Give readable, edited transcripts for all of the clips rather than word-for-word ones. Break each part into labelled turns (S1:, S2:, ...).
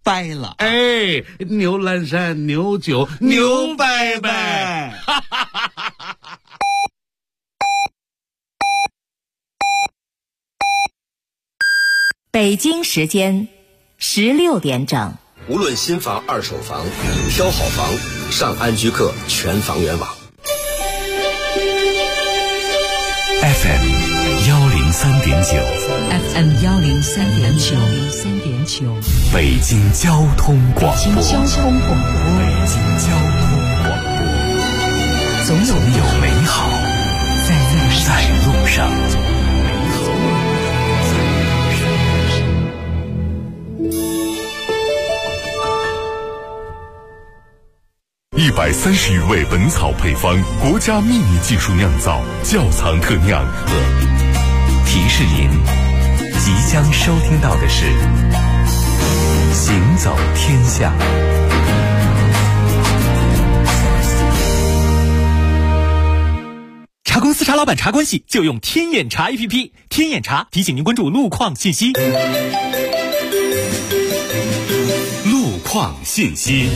S1: 掰了。
S2: 哎，牛栏山牛酒牛掰掰。
S3: 北京时间16点整。
S4: 无论新房二手房，挑好房上安居客全房源网。
S5: FM 103.9
S3: FM 103.9
S5: 北京交通广播。
S3: 北京交通广播。总有美好在路上。
S5: 130余味本草配方，国家秘密技术酿造，窖藏特酿。提示您，即将收听到的是《行走天下》。
S6: 茶公司茶老板茶关系就用天眼查 APP， 天眼查提醒您关注路况信息。
S5: 路况信息。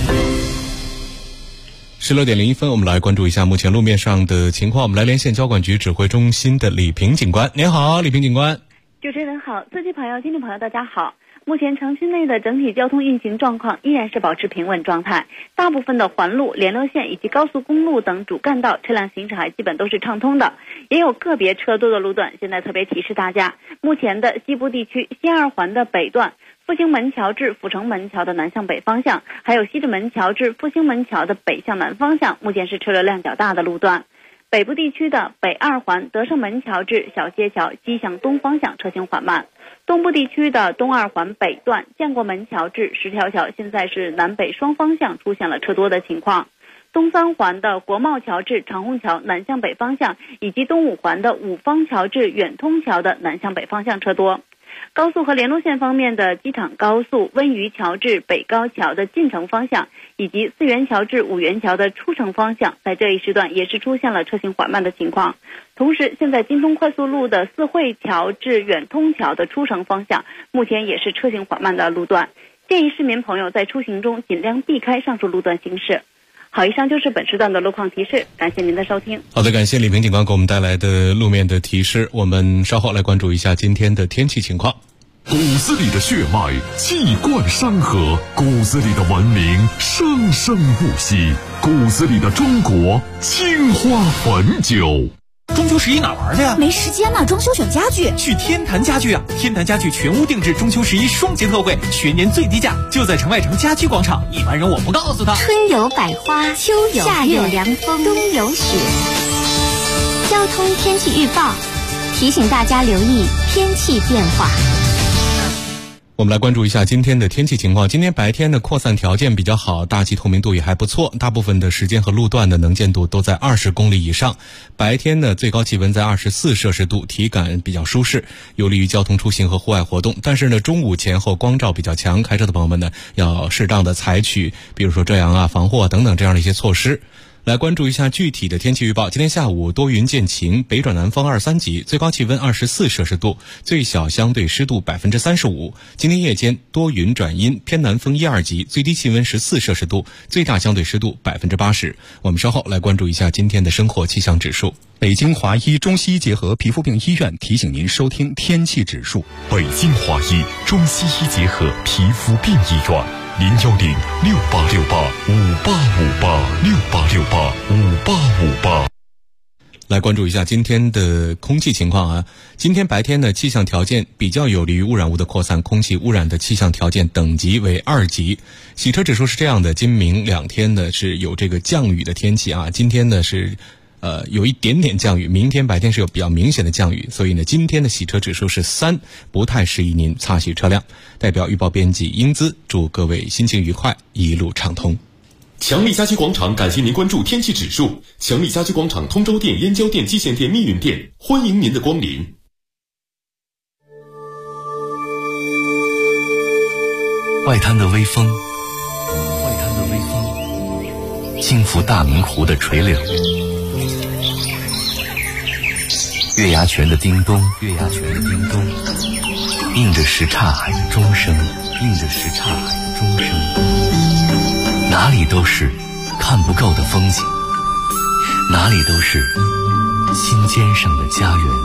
S7: 16点01分，我们来关注一下目前路面上的情况。我们来连线交管局指挥中心的李平警官。您好，李平警官。
S8: 主持人好，司机朋友、听众朋友大家好。目前城区内的整体交通运行状况依然是保持平稳状态，大部分的环路、联络线以及高速公路等主干道车辆行驶还基本都是畅通的，也有个别车多的路段。现在特别提示大家，目前的西部地区西二环的北段复兴门桥至阜成门桥的南向北方向，还有西直门桥至复兴门桥的北向南方向，目前是车流量较大的路段。北部地区的北二环德胜门桥至小街桥西向东方向车行缓慢。东部地区的东二环北段建国门桥至十条桥现在是南北双方向出现了车多的情况。东三环的国贸桥至长虹桥南向北方向，以及东五环的五方桥至远通桥的南向北方向车多。高速和联络线方面的机场高速温榆桥至北高桥的进城方向，以及四元桥至五元桥的出城方向，在这一时段也是出现了车行缓慢的情况。同时，现在京通快速路的四惠桥至远通桥的出城方向，目前也是车行缓慢的路段，建议市民朋友在出行中尽量避开上述路段行驶。好，以上就是本时段的路况提示，感谢您的收听。
S7: 好的，感谢李平警官给我们带来的路面的提示。我们稍后来关注一下今天的天气情况。
S5: 骨子里的血脉气贯山河，骨子里的文明生生不息，骨子里的中国青花汾酒。
S6: 中秋11哪玩去呀？
S9: 没时间了，装修选家具。
S6: 去天坛家具啊！天坛家具全屋定制中秋11双节特惠，全年最低价，就在城外城家居广场。一般人我不告诉他。
S9: 春有百花，秋有夏有凉风，冬有雪。交通天气预报提醒大家留意天气变化。
S7: 我们来关注一下今天的天气情况。今天白天的扩散条件比较好，大气透明度也还不错，大部分的时间和路段的能见度都在20公里以上。白天呢，最高气温在24摄氏度，体感比较舒适，有利于交通出行和户外活动。但是呢，中午前后光照比较强，开车的朋友们呢，要适当的采取比如说遮阳啊、防护啊等等这样的一些措施。来关注一下具体的天气预报。今天下午多云见晴，北转南风2、3级，最高气温24摄氏度，最小相对湿度35%。今天夜间多云转阴，偏南风1、2级，最低气温14摄氏度，最大相对湿度80%。我们稍后来关注一下今天的生活气象指数。
S10: 北京华医中西医结合皮肤病医院提醒您收听天气指数。
S5: 北京华医中西医结合皮肤病医院，0106868585858，686858。
S7: 来关注一下今天的空气情况啊。今天白天呢，气象条件比较有利于污染物的扩散，空气污染的气象条件等级为2级。洗车指数是这样的，今明两天呢是有这个降雨的天气啊。今天呢是有一点点降雨，明天白天是有比较明显的降雨，所以呢今天的洗车指数是3，不太适宜您擦洗车辆。代表预报编辑英姿，祝各位心情愉快，一路畅通。
S11: 强力家居广场感谢您关注天气指数。强力家居广场通州店、燕郊店、蓟县店、密云店，欢迎您的光临。
S5: 外滩的微风，轻拂大明湖的垂柳，月牙泉的叮咚，映着什刹海的钟声，
S3: 里都是看不够的风景，哪里都是心尖上的家园。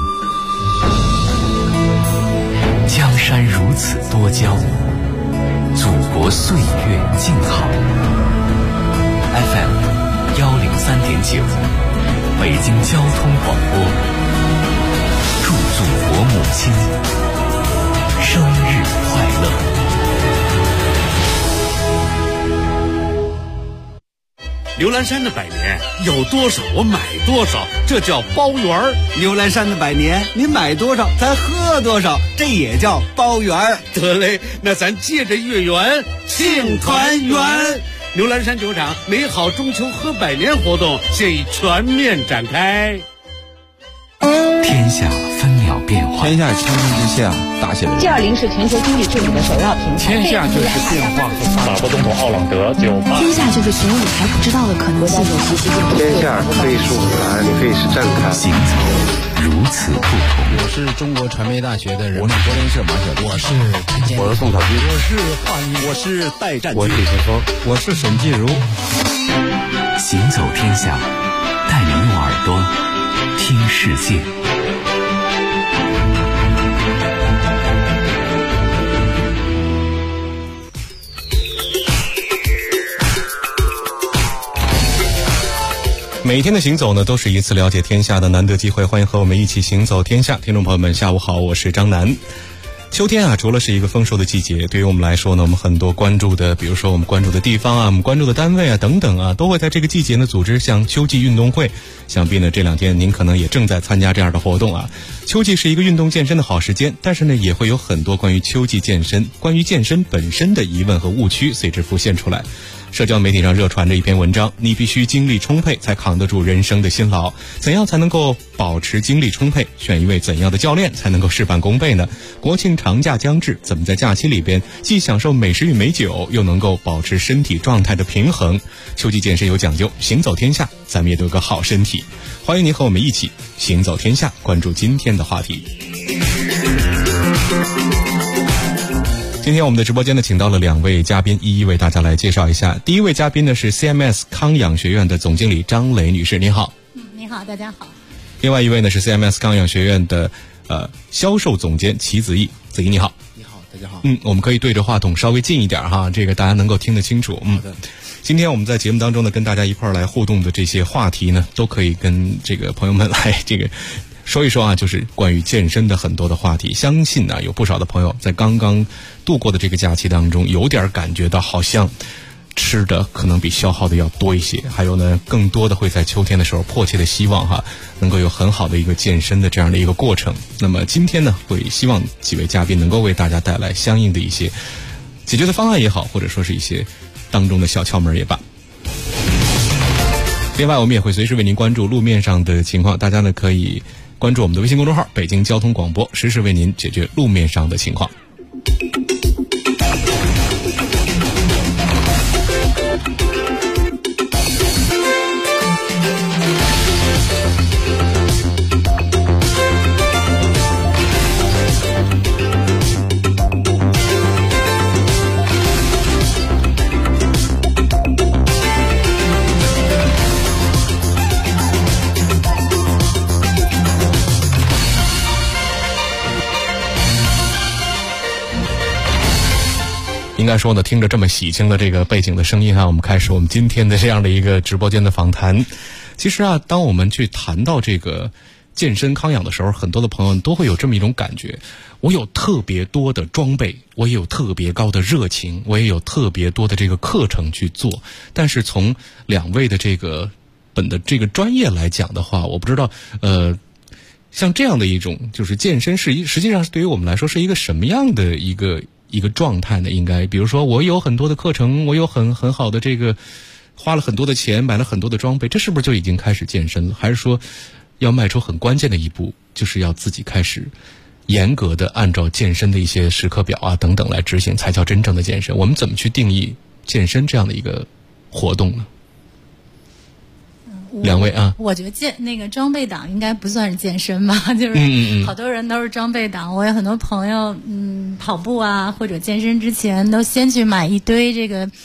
S3: 江山如此多娇，祖国岁月静好。FM 103.9，北京交通广播，祝祖国母亲生日快乐。
S2: 牛栏山的百年有多少我买多少，这叫包圆儿。
S1: 牛栏山的百年你买多少咱喝多少，这也叫包圆儿。
S2: 得嘞，那咱借着月圆庆团圆。牛栏山酒厂美好中秋喝百年活动现已全面展开。
S3: 天下分秒变化，
S12: 天下千军之下，大写的
S13: G20是全球经济治理的首要平台。
S14: 天下就是变化和发展。法国总统奥朗德就
S15: 天下就是所有你还不知道的可能性。
S16: 天下可以是舞台，也可以是站台。
S3: 行走如此不同。
S17: 我是中国传媒大学的人，
S12: 我是柏林社马小丽，
S17: 我是
S16: 宋小军，
S17: 我是华谊，我是戴占军，
S16: 我是李晨峰，
S12: 我是沈继如。
S3: 行走天下，带你用耳朵听世界。
S7: 每天的行走呢，都是一次了解天下的难得机会。欢迎和我们一起行走天下，听众朋友们，下午好，我是张楠。秋天啊，除了是一个丰收的季节，对于我们来说呢，我们很多关注的，比如说我们关注的地方啊，我们关注的单位啊等等啊，都会在这个季节呢组织像秋季运动会。想必呢这两天您可能也正在参加这样的活动啊。秋季是一个运动健身的好时间，但是呢也会有很多关于秋季健身、关于健身本身的疑问和误区随之浮现出来。社交媒体上热传着一篇文章，你必须精力充沛才扛得住人生的辛劳，怎样才能够保持精力充沛？选一位怎样的教练才能够事半功倍呢？国庆长假将至，怎么在假期里边既享受美食与美酒，又能够保持身体状态的平衡？秋季健身有讲究，行走天下，咱们也都有个好身体。欢迎您和我们一起行走天下，关注今天的话题。今天我们的直播间呢，请到了两位嘉宾，一一为大家来介绍一下。第一位嘉宾呢是 CMS 康养学院的总经理张磊女士，您好。
S18: 你好，大家好。
S7: 另外一位呢是 CMS 康养学院的销售总监齐子毅，子毅你好。
S17: 你好，大家好。
S7: 我们可以对着话筒稍微近一点哈，这个大家能够听得清楚。
S17: 好的。
S7: 今天我们在节目当中呢，跟大家一块儿来互动的这些话题呢，都可以跟这个朋友们来这个说一说啊，就是关于健身的很多的话题。相信呢，有不少的朋友在刚刚度过的这个假期当中，有点感觉到好像吃的可能比消耗的要多一些，还有呢，更多的会在秋天的时候迫切的希望能够有很好的一个健身的这样的一个过程。那么今天呢，会希望几位嘉宾能够为大家带来相应的一些解决的方案也好，或者说是一些当中的小窍门也罢。另外我们也会随时为您关注路面上的情况，大家呢可以关注我们的微信公众号北京交通广播，实时为您解决路面上的情况。应该说呢，听着这么喜庆的这个背景的声音我们开始我们今天的这样的一个直播间的访谈。其实当我们去谈到这个健身康养的时候，很多的朋友都会有这么一种感觉，我有特别多的装备，我也有特别高的热情，我也有特别多的这个课程去做，但是从两位的这个本的这个专业来讲的话，我不知道像这样的一种就是健身实际上对于我们来说是一个什么样的一个状态呢？应该比如说我有很多的课程，我有很好的这个花了很多的钱，买了很多的装备，这是不是就已经开始健身了？还是说要迈出很关键的一步，就是要自己开始严格的按照健身的一些时刻表等等来执行，才叫真正的健身？我们怎么去定义健身这样的一个活动呢？两位
S18: 我觉得那个装备党应该不算是健身吧，就是好多人都是装备党。我有很多朋友跑步或者健身之前都先去买一堆这个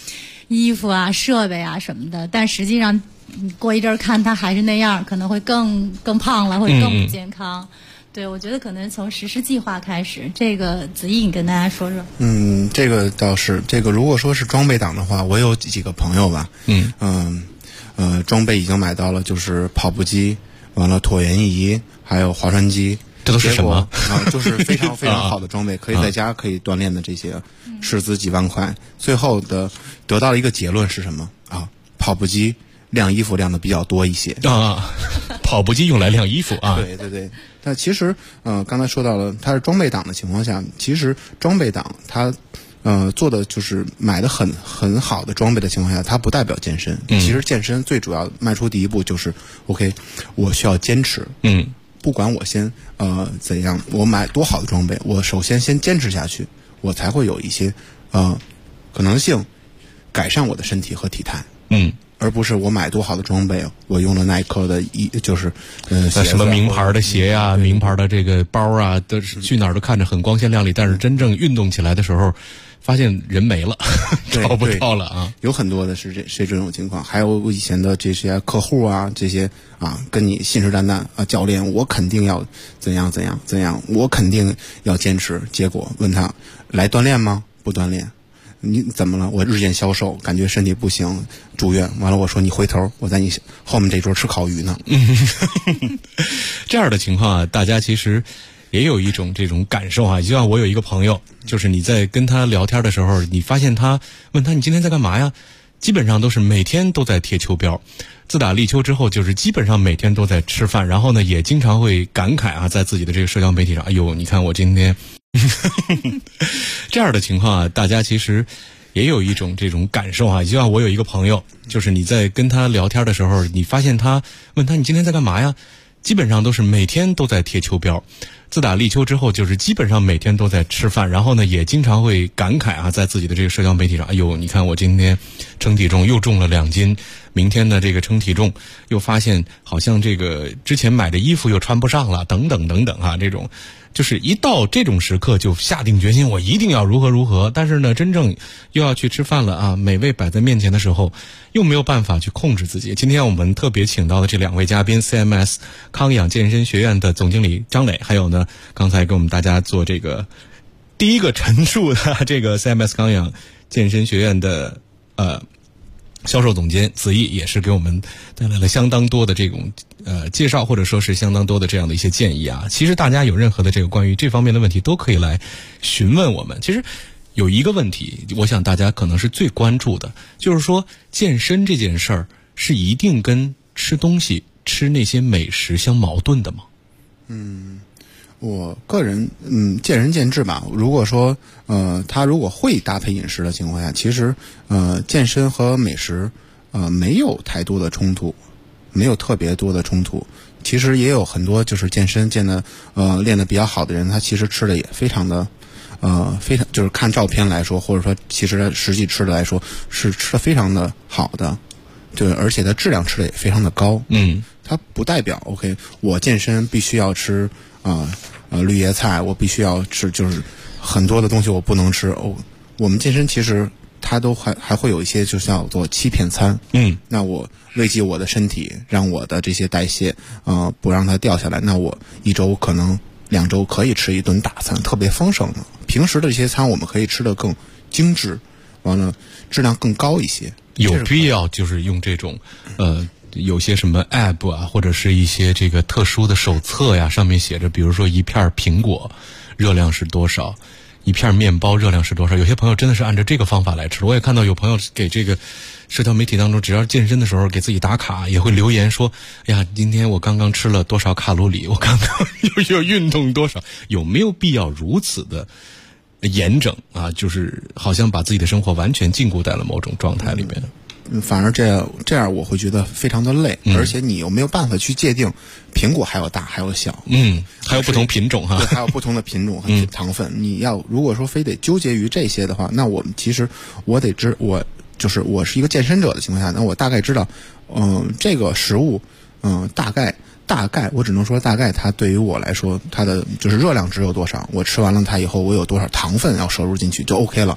S18: 衣服啊、设备啊什么的，但实际上过一阵儿看他还是那样，可能会更胖了，会更不健康。对，我觉得可能从实施计划开始，这个子毅你跟大家说说。
S19: 这个倒是，这个如果说是装备党的话，我有几个朋友吧，装备已经买到了，就是跑步机，完了椭圆仪，还有划船机。
S7: 这都是什么？
S19: 就是非常非常好的装备，可以在家可以锻炼的这些，斥资几万块。最后得到了一个结论是什么啊？跑步机晾衣服晾的比较多一些
S7: 啊，跑步机用来晾衣服啊。
S19: 对对对。但其实刚才说到了，它是装备党的情况下，其实装备党它做的就是买的很好的装备的情况下，它不代表健身。其实健身最主要迈出第一步就是 OK， 我需要坚持。不管我先怎样，我买多好的装备，我首先坚持下去，我才会有一些可能性改善我的身体和体态。而不是我买多好的装备，我用了耐克的就是
S7: 什么名牌的鞋呀、名牌的这个包啊，都是去哪儿都看着很光鲜亮丽，但是真正运动起来的时候，发现人没了，找不到了啊。
S19: 有很多的是这种情况，还有我以前的这些客户啊，这些啊跟你信誓旦旦啊，教练我肯定要怎样，我肯定要坚持。结果问他来锻炼吗？不锻炼。你怎么了？我日渐消瘦，感觉身体不行，住院。完了，我说你回头，我在你后面这桌吃烤鱼呢。
S7: 这样的情况啊，大家其实也有一种这种感受啊。就像我有一个朋友，就是你在跟他聊天的时候，你发现他问他你今天在干嘛呀？基本上都是每天都在贴秋膘。自打立秋之后，就是基本上每天都在吃饭，然后呢，也经常会感慨啊，在自己的这个社交媒体上，哎呦，你看我今天。这样的情况啊，大家其实也有一种这种感受啊。就像我有一个朋友，就是你在跟他聊天的时候，你发现他问他你今天在干嘛呀？基本上都是每天都在贴秋膘。自打立秋之后，就是基本上每天都在吃饭，然后呢，也经常会感慨啊，在自己的这个社交媒体上，哎呦，你看我今天称体重又重了2斤，明天的这个称体重又发现好像这个之前买的衣服又穿不上了，等等等等啊，这种。就是一到这种时刻就下定决心，我一定要如何，但是呢，真正又要去吃饭了啊，美味摆在面前的时候，又没有办法去控制自己。今天我们特别请到的这2位嘉宾 CMS 康养健身学院的总经理张磊，还有呢，刚才给我们大家做这个第一个陈述的这个 CMS 康养健身学院的销售总监子毅，也是给我们带来了相当多的这种介绍，或者说是相当多的这样的一些建议啊。其实大家有任何的这个关于这方面的问题，都可以来询问我们。其实有一个问题，我想大家可能是最关注的，就是说健身这件事儿是一定跟吃东西、吃那些美食相矛盾的吗？
S19: 我个人见仁见智吧。如果说他如果会搭配饮食的情况下，其实健身和美食没有太多的冲突，没有特别多的冲突。其实也有很多就是健身练得比较好的人，他其实吃的也非常的非常，就是看照片来说，或者说其实实际吃的来说是吃的非常的好的，对，而且它质量吃的也非常的高。它不代表 OK 我健身必须要吃绿叶菜，我必须要吃，就是很多的东西我不能吃。我们健身其实它都还会有一些就叫做欺骗餐。那我慰藉我的身体，让我的这些代谢不让它掉下来，那我1周可能2周可以吃一顿大餐，特别丰盛的。平时的这些餐我们可以吃得更精致，完了质量更高一些。
S7: 有必要就是用这种有些什么 app 啊，或者是一些这个特殊的手册呀，上面写着，比如说一片苹果热量是多少，一片面包热量是多少。有些朋友真的是按照这个方法来吃。我也看到有朋友给这个社交媒体当中，只要健身的时候给自己打卡，也会留言说，哎呀，今天我刚刚吃了多少卡路里，我刚刚又运动多少。有没有必要如此的严整啊？就是好像把自己的生活完全禁锢在了某种状态里面。
S19: 反而这样我会觉得非常的累，而且你有没有办法去界定苹果还有大还有小，
S7: 还有不同品种哈，
S19: 对，还有不同的品种和糖分。你要如果说非得纠结于这些的话，那我们其实我是一个健身者的情况下，那我大概知道，这个食物，大概我只能说大概它对于我来说，它的就是热量值有多少，我吃完了它以后我有多少糖分要摄入进去就 OK 了。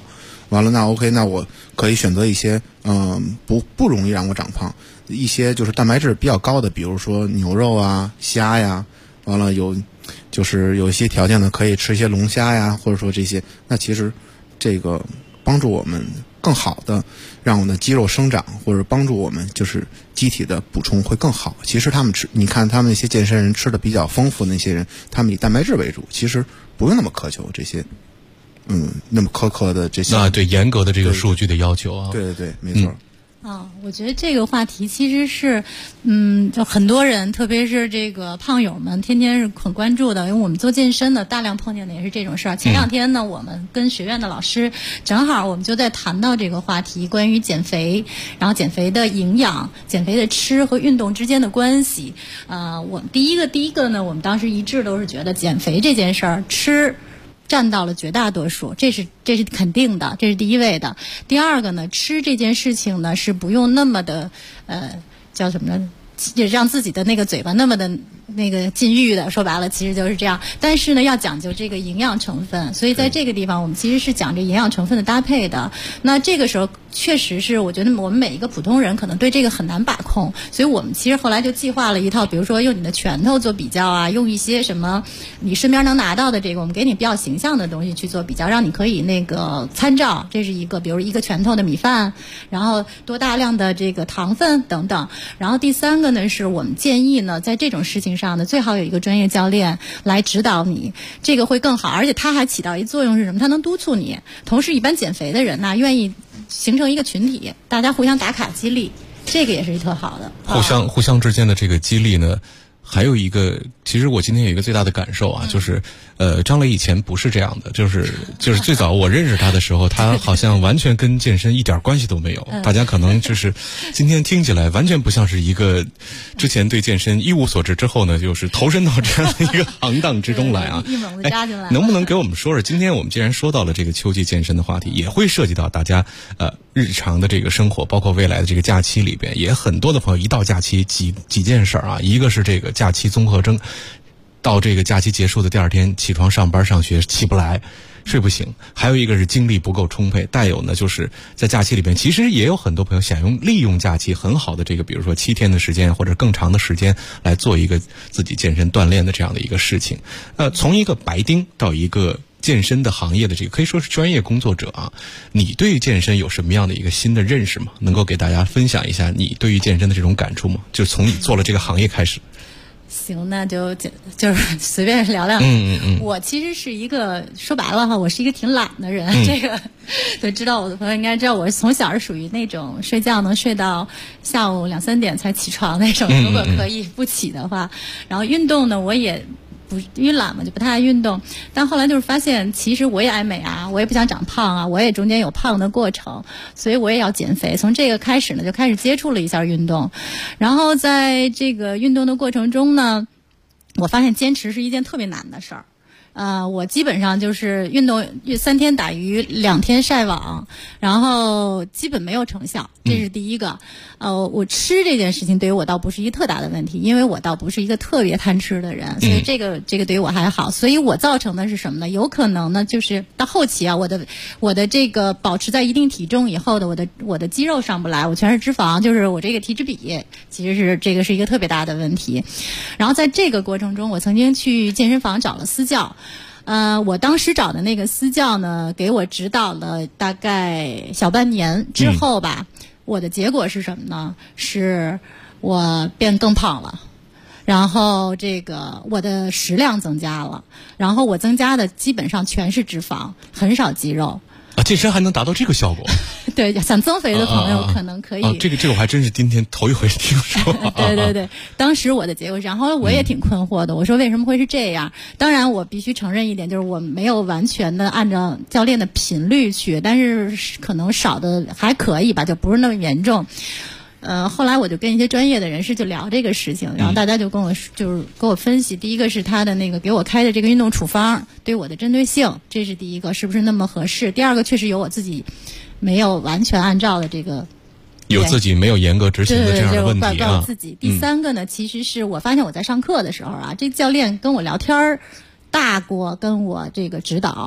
S19: 完了那 OK， 那我可以选择一些不容易让我长胖，一些就是蛋白质比较高的，比如说牛肉啊、虾呀，完了有一些条件呢，可以吃一些龙虾呀，或者说这些，那其实这个帮助我们更好的让我们的肌肉生长，或者帮助我们就是机体的补充会更好。其实他们你看他们那些健身人吃的比较丰富的那些人，他们以蛋白质为主，其实不用那么苛求这些那么苛刻的这些
S7: 对严格的这个数据的要求啊。
S19: 对，没错。
S18: 我觉得这个话题其实是，就很多人，特别是这个胖友们，天天是很关注的。因为我们做健身的，大量碰见的也是这种事儿。前2天呢，我们跟学院的老师正好我们就在谈到这个话题，关于减肥，然后减肥的营养、减肥的吃和运动之间的关系。我第一个呢，我们当时一致都是觉得减肥这件事儿，吃占到了绝大多数，这是肯定的，这是第一位的。第二个呢，吃这件事情呢是不用那么的叫什么呢？让自己的那个嘴巴那么的那个禁欲的，说白了其实就是这样。但是呢，要讲究这个营养成分，所以在这个地方我们其实是讲这营养成分的搭配的。那这个时候确实是我觉得我们每一个普通人可能对这个很难把控，所以我们其实后来就计划了一套，比如说用你的拳头做比较啊，用一些什么你身边能拿到的这个我们给你比较形象的东西去做比较，让你可以那个参照。这是一个，比如一个拳头的米饭，然后多大量的这个糖分等等。然后第三个呢，是我们建议呢，在这种事情上呢，最好有一个专业教练来指导你，这个会更好。而且它还起到一作用是什么？它能督促你。同时，一般减肥的人呢，愿意形成一个群体，大家互相打卡激励，这个也是特好的。
S7: 互相之间的这个激励呢，还有一个，其实我今天有一个最大的感受啊，就是张磊以前不是这样的，就是最早我认识他的时候，他好像完全跟健身一点关系都没有。大家可能就是今天听起来完全不像是一个之前对健身一无所知之后呢，就是投身到这样的一个行当之中来啊。
S18: 一猛子扎进来。
S7: 能不能给我们说说，今天我们既然说到了这个秋季健身的话题，也会涉及到大家日常的这个生活，包括未来的这个假期里边，也很多的朋友一到假期几件事啊，一个是这个假期综合征，到这个假期结束的第2天起床上班上学起不来，睡不醒，还有一个是精力不够充沛，带有呢就是在假期里边，其实也有很多朋友想利用假期很好的这个，比如说7天的时间或者更长的时间来做一个自己健身锻炼的这样的一个事情。从一个白丁到一个健身的行业的这个可以说是专业工作者啊，你对于健身有什么样的一个新的认识吗？能够给大家分享一下你对于健身的这种感触吗？就从你做了这个行业开始。
S18: 行，那就是随便聊聊。我其实是一个说白了哈，我是一个挺懒的人。这个对知道我的朋友应该知道，我从小是属于那种睡觉能睡到下午2、3点才起床那种。如果可以不起的话，然后运动呢，我也不因为懒嘛，就不太爱运动。但后来就是发现，其实我也爱美啊，我也不想长胖啊，我也中间有胖的过程，所以我也要减肥。从这个开始呢，就开始接触了一下运动。然后在这个运动的过程中呢，我发现坚持是一件特别难的事儿。我基本上就是运动3天打鱼2天晒网，然后基本没有成效，这是第一个。我吃这件事情对于我倒不是一个特大的问题，因为我倒不是一个特别贪吃的人，所以这个对于我还好。所以我造成的是什么呢？有可能呢，就是到后期啊，我的这个保持在一定体重以后的我的肌肉上不来，我全是脂肪，就是我这个体脂比其实是这个是一个特别大的问题。然后在这个过程中，我曾经去健身房找了私教。我当时找的那个私教呢，给我指导了大概小半年之后吧，我的结果是什么呢？是我变更胖了，然后这个我的食量增加了，然后我增加的基本上全是脂肪，很少肌肉。
S7: 健身还能达到这个效果？
S18: 对，想增肥的朋友可能可以。
S7: 这个我还真是今天头一回听说。
S18: 对，当时我的结果是这样，后来我也挺困惑的。我说为什么会是这样？当然，我必须承认一点，就是我没有完全的按照教练的频率去，但是可能少的还可以吧，就不是那么严重。后来我就跟一些专业的人士就聊这个事情，然后大家就跟我分析，第一个是他的那个给我开的这个运动处方对我的针对性，这是第一个，是不是那么合适？第二个确实有我自己没有完全按照的这个，
S7: 有自己没有严格执行的这样的问题啊。
S18: 怪我自己。第三个呢，其实是我发现我在上课的时候啊，这个教练跟我聊天大过跟我这个指导。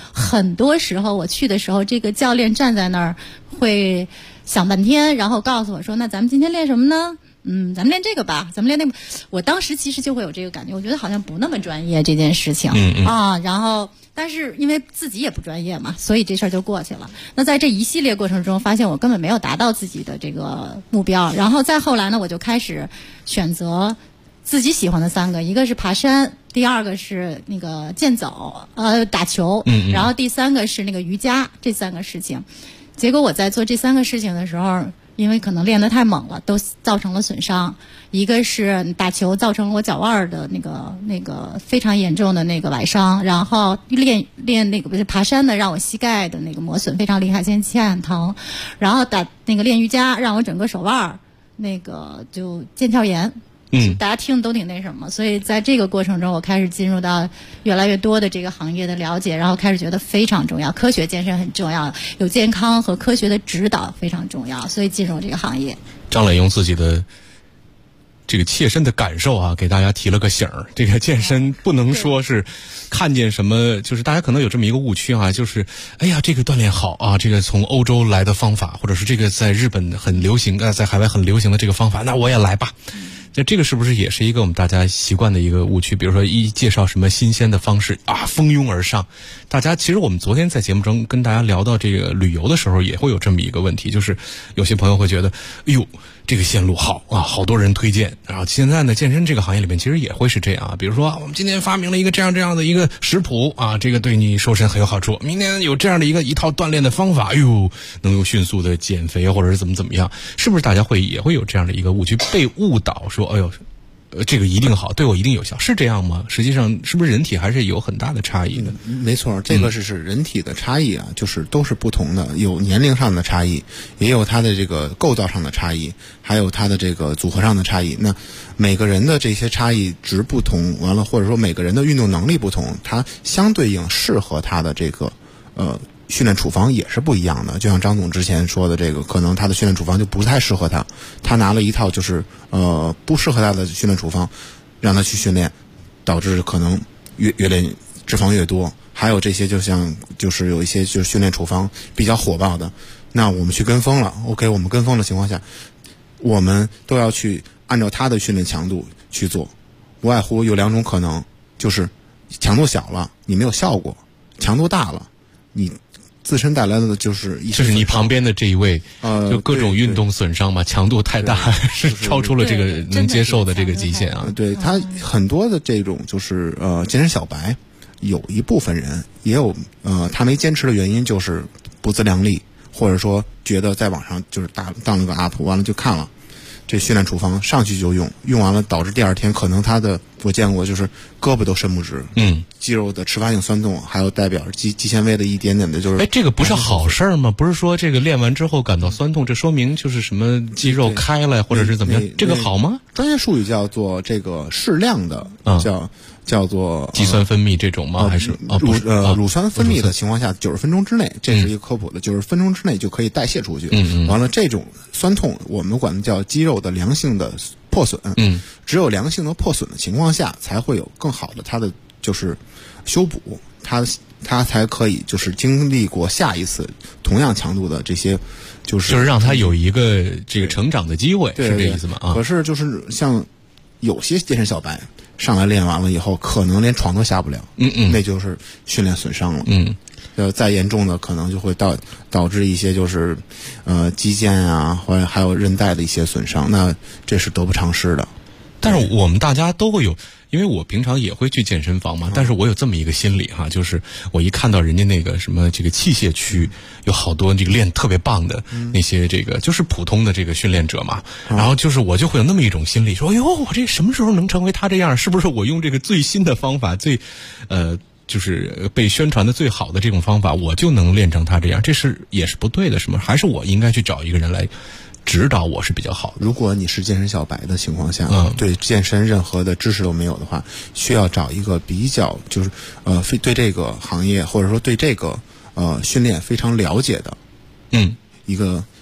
S18: 很多时候我去的时候，这个教练站在那儿会想半天，然后告诉我说：“那咱们今天练什么呢？”咱们练这个吧，咱们练那个。我当时其实就会有这个感觉，我觉得好像不那么专业这件事情然后但是因为自己也不专业嘛，所以这事儿就过去了。那在这一系列过程中，发现我根本没有达到自己的这个目标。然后再后来呢，我就开始选择自己喜欢的3个，一个是爬山，第2个是那个健走，打球，然后第3个是那个瑜伽，这3个事情。结果我在做这3个事情的时候，因为可能练得太猛了，都造成了损伤。一个是打球造成了我脚腕的那个非常严重的那个崴伤，然后练那个不是爬山的，让我膝盖的那个磨损非常厉害，现在膝盖很疼。然后练瑜伽，让我整个手腕那个就腱鞘炎。大家听都挺那什么，所以在这个过程中，我开始进入到越来越多的这个行业的了解，然后开始觉得非常重要，科学健身很重要，有健康和科学的指导非常重要，所以进入这个行业。
S7: 张磊用自己的这个切身的感受啊，给大家提了个醒儿。这个健身不能说是看见什么，就是大家可能有这么一个误区啊，就是哎呀，这个锻炼好啊，这个从欧洲来的方法，或者是这个在日本很流行在海外很流行的这个方法，那我也来吧。这个是不是也是一个我们大家习惯的一个误区？比如说一介绍什么新鲜的方式啊，蜂拥而上。大家其实我们昨天在节目中跟大家聊到这个旅游的时候，也会有这么一个问题，就是有些朋友会觉得，哎呦，这个线路好啊，好多人推荐。然后现在呢，健身这个行业里面其实也会是这样啊。比如说我们今天发明了一个这样的一个食谱啊，这个对你瘦身很有好处。明天有这样的一套锻炼的方法，哎呦，能够迅速的减肥或者是怎么样，是不是大家也会有这样的一个误区，被误导说，哎呦，这个一定好，对我一定有效，是这样吗？实际上是不是人体还是有很大的差异的？
S19: 没错，这个是人体的差异啊，就是都是不同的，有年龄上的差异，也有它的这个构造上的差异，还有它的这个组合上的差异。那每个人的这些差异值不同，完了或者说每个人的运动能力不同，它相对应适合他的这个训练处方也是不一样的。就像张总之前说的，这个可能他的训练处方就不太适合他，他拿了一套就是不适合他的训练处方，让他去训练，导致可能越练脂肪越多。还有这些就是有一些就是训练处方比较火爆的，那我们去跟风了。OK， 我们跟风的情况下，我们都要去按照他的训练强度去做，无外乎有2种可能，就是强度小了你没有效果，强度大了你自身带来的就是
S7: 你旁边的这一位，就各种运动损伤嘛，强度太大，是超出了这个能接受的这个极限啊。
S19: 对，他很多的这种就是健身小白，有一部分人也有他没坚持的原因就是不自量力，或者说觉得在网上就是当了个 UP， 完了就看了这训练处方上去就用完了，导致第2天可能他的我见过就是胳膊都伸不直，肌肉的迟发性酸痛，还有代表肌纤维的一点点的就是，
S7: 这个不是好事吗？不是说这个练完之后感到酸痛，这说明就是什么肌肉开了或者是怎么样，这个好吗？
S19: 专业术语叫做这个适量的，叫做
S7: 肌酸分泌这种吗？还是
S19: 乳酸分泌的情况下90分钟之内，这是一个科普的，90分钟之内就可以代谢出去。完了这种酸痛我们管它叫肌肉的良性的破损。只有良性的破损的情况下，才会有更好的它的就是修补，它才可以就是经历过下一次同样强度的这些就是
S7: 让它有一个这个成长的机会，是这意思吗？
S19: 可是就是像有些健身小白上来练完了以后，可能连床都下不了，那就是训练损伤了。再严重的可能就会导致一些就是肌腱啊，或者还有韧带的一些损伤，那这是得不偿失的。
S7: 但是我们大家都会有，因为我平常也会去健身房嘛，但是我有这么一个心理哈，就是我一看到人家那个什么这个器械区有好多这个练特别棒的那些这个就是普通的这个训练者嘛，然后就是我就会有那么一种心理说，哟，我这什么时候能成为他这样？是不是我用这个最新的方法就是被宣传的最好的这种方法，我就能练成他这样？这是也是不对的，是吗？还是我应该去找一个人来指导我是比较好的？
S19: 如果你是健身小白的情况下，对健身任何的知识都没有的话，需要找一个比较就是对这个行业或者说对这个训练非常了解的一个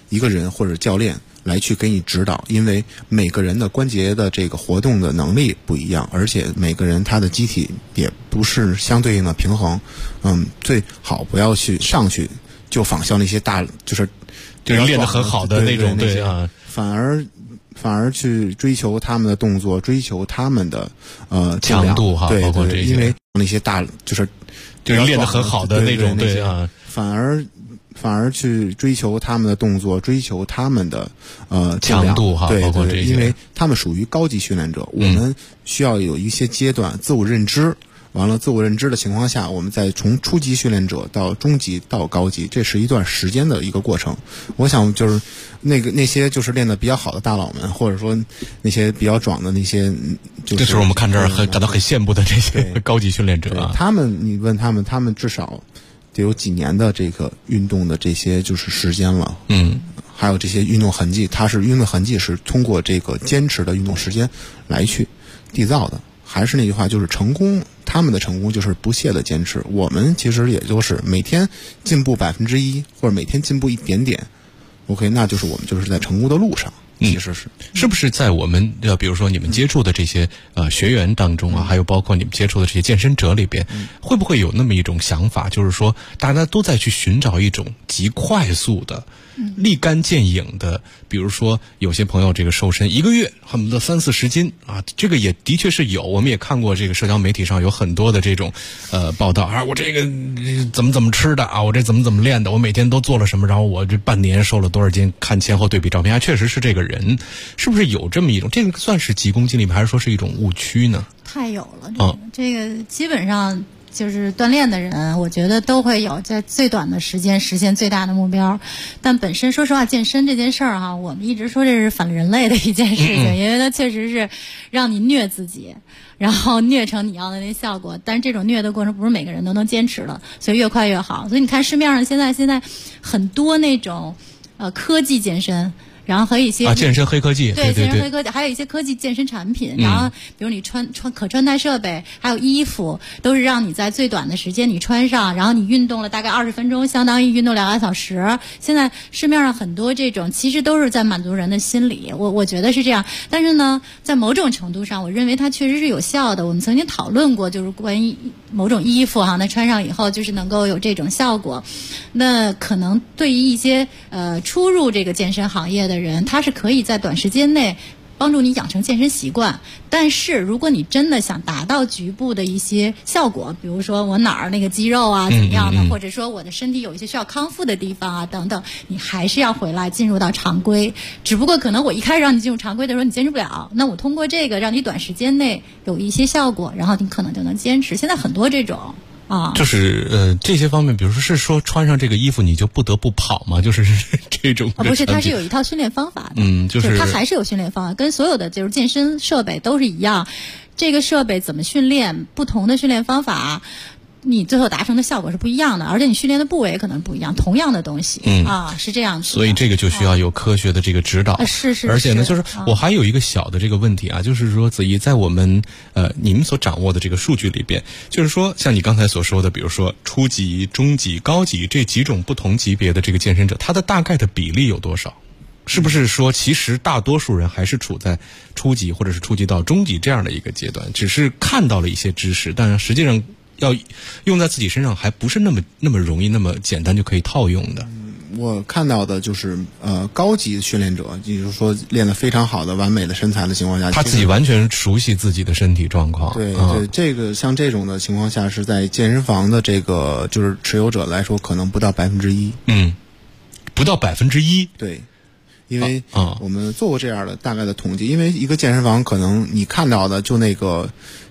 S19: 一个人或者教练来去给你指导，因为每个人的关节的这个活动的能力不一样，而且每个人他的机体也不是相对应的平衡。最好不要去上去就仿效那些就是
S7: 练得很好的那种，对啊，
S19: 反而去追求他们的动作，追求他们的
S7: 强度哈，
S19: 对，
S7: 包括这些，
S19: 因为那些就是
S7: 练得很好的那种，对啊，
S19: 反而去追求他们的动作，追求他们的
S7: 强度哈，
S19: 对，
S7: 包括这些，
S19: 因为他们属于高级训练者，我们需要有一些阶段自我认知。完了，自我认知的情况下，我们再从初级训练者到中级到高级，这是一段时间的一个过程。我想就是那些就是练得比较好的大佬们，或者说那些比较壮的那些，
S7: 就是我们看这儿感到很羡慕的这些高级训练者啊。
S19: 他们，你问他们至少得有几年的这个运动的这些就是时间了。还有这些运动痕迹，运动痕迹是通过这个坚持的运动时间来去缔造的。还是那句话，就是成功，他们的成功就是不懈的坚持。我们其实也就是每天进步1%，或者每天进步一点点 ，OK， 那就是我们就是在成功的路上。其实
S7: 是不是在我们比如说你们接触的这些学员当中啊，还有包括你们接触的这些健身者里边，会不会有那么一种想法，就是说大家都在去寻找一种极快速的、立竿见影的，比如说有些朋友这个瘦身1个月恨不得30-40斤啊，这个也的确是有，我们也看过这个社交媒体上有很多的这种报道啊，我这个怎么吃的啊，我这怎么练的，我每天都做了什么，然后我这半年瘦了多少斤，看前后对比照片，还确实是这个人，是不是有这么一种，这个算是急功近利吗？还是说是一种误区呢？
S18: 太有了，这个基本上就是锻炼的人，我觉得都会有在最短的时间实现最大的目标。但本身说实话，健身这件事儿哈，我们一直说这是反人类的一件事情，因为它确实是让你虐自己，然后虐成你要的那效果。但是这种虐的过程不是每个人都能坚持的，所以越快越好。所以你看市面上现在很多那种科技健身。然后和一些
S7: 健身黑科技，对，
S18: 健身黑科技，还有一些科技健身产品。然后比如你穿可穿戴设备，还有衣服，都是让你在最短的时间你穿上，然后你运动了大概20分钟，相当于运动2个小时。现在市面上很多这种其实都是在满足人的心理，我觉得是这样。但是呢，在某种程度上，我认为它确实是有效的。我们曾经讨论过，就是关于某种衣服哈，那穿上以后就是能够有这种效果。那可能对于一些初入这个健身行业的人，他是可以在短时间内帮助你养成健身习惯。但是如果你真的想达到局部的一些效果，比如说我哪儿那个肌肉啊怎么样的，或者说我的身体有一些需要康复的地方啊等等，你还是要回来进入到常规。只不过可能我一开始让你进入常规的时候你坚持不了，那我通过这个让你短时间内有一些效果，然后你可能就能坚持。现在很多这种
S7: 就是这些方面，比如说是说穿上这个衣服你就不得不跑吗？就是这种
S18: 不是，它是有一套训练方法的，就是它还是有训练方法，跟所有的就是健身设备都是一样。这个设备怎么训练，不同的训练方法，你最后达成的效果是不一样的，而且你训练的部位也可能不一样，同样的东西是这样子的。
S7: 所以这个就需要有科学的这个指导。
S18: 是。
S7: 而且呢，就是我还有一个小的这个问题啊，就是说子怡，在我们你们所掌握的这个数据里边，就是说像你刚才所说的，比如说初级、中级、高级这几种不同级别的这个健身者，他的大概的比例有多少？是不是说其实大多数人还是处在初级或者是初级到中级这样的一个阶段，只是看到了一些知识，但是实际上要用在自己身上还不是那么容易那么简单就可以套用的。
S19: 我看到的就是高级训练者，也就是说练得非常好的完美的身材的情况下，
S7: 他自己完全熟悉自己的身体状况。
S19: 对，这个像这种的情况下，是在健身房的这个就是持有者来说，可能不到1%。
S7: 不到1%。
S19: 对。因为我们做过这样的大概的统计，因为一个健身房可能你看到的就那个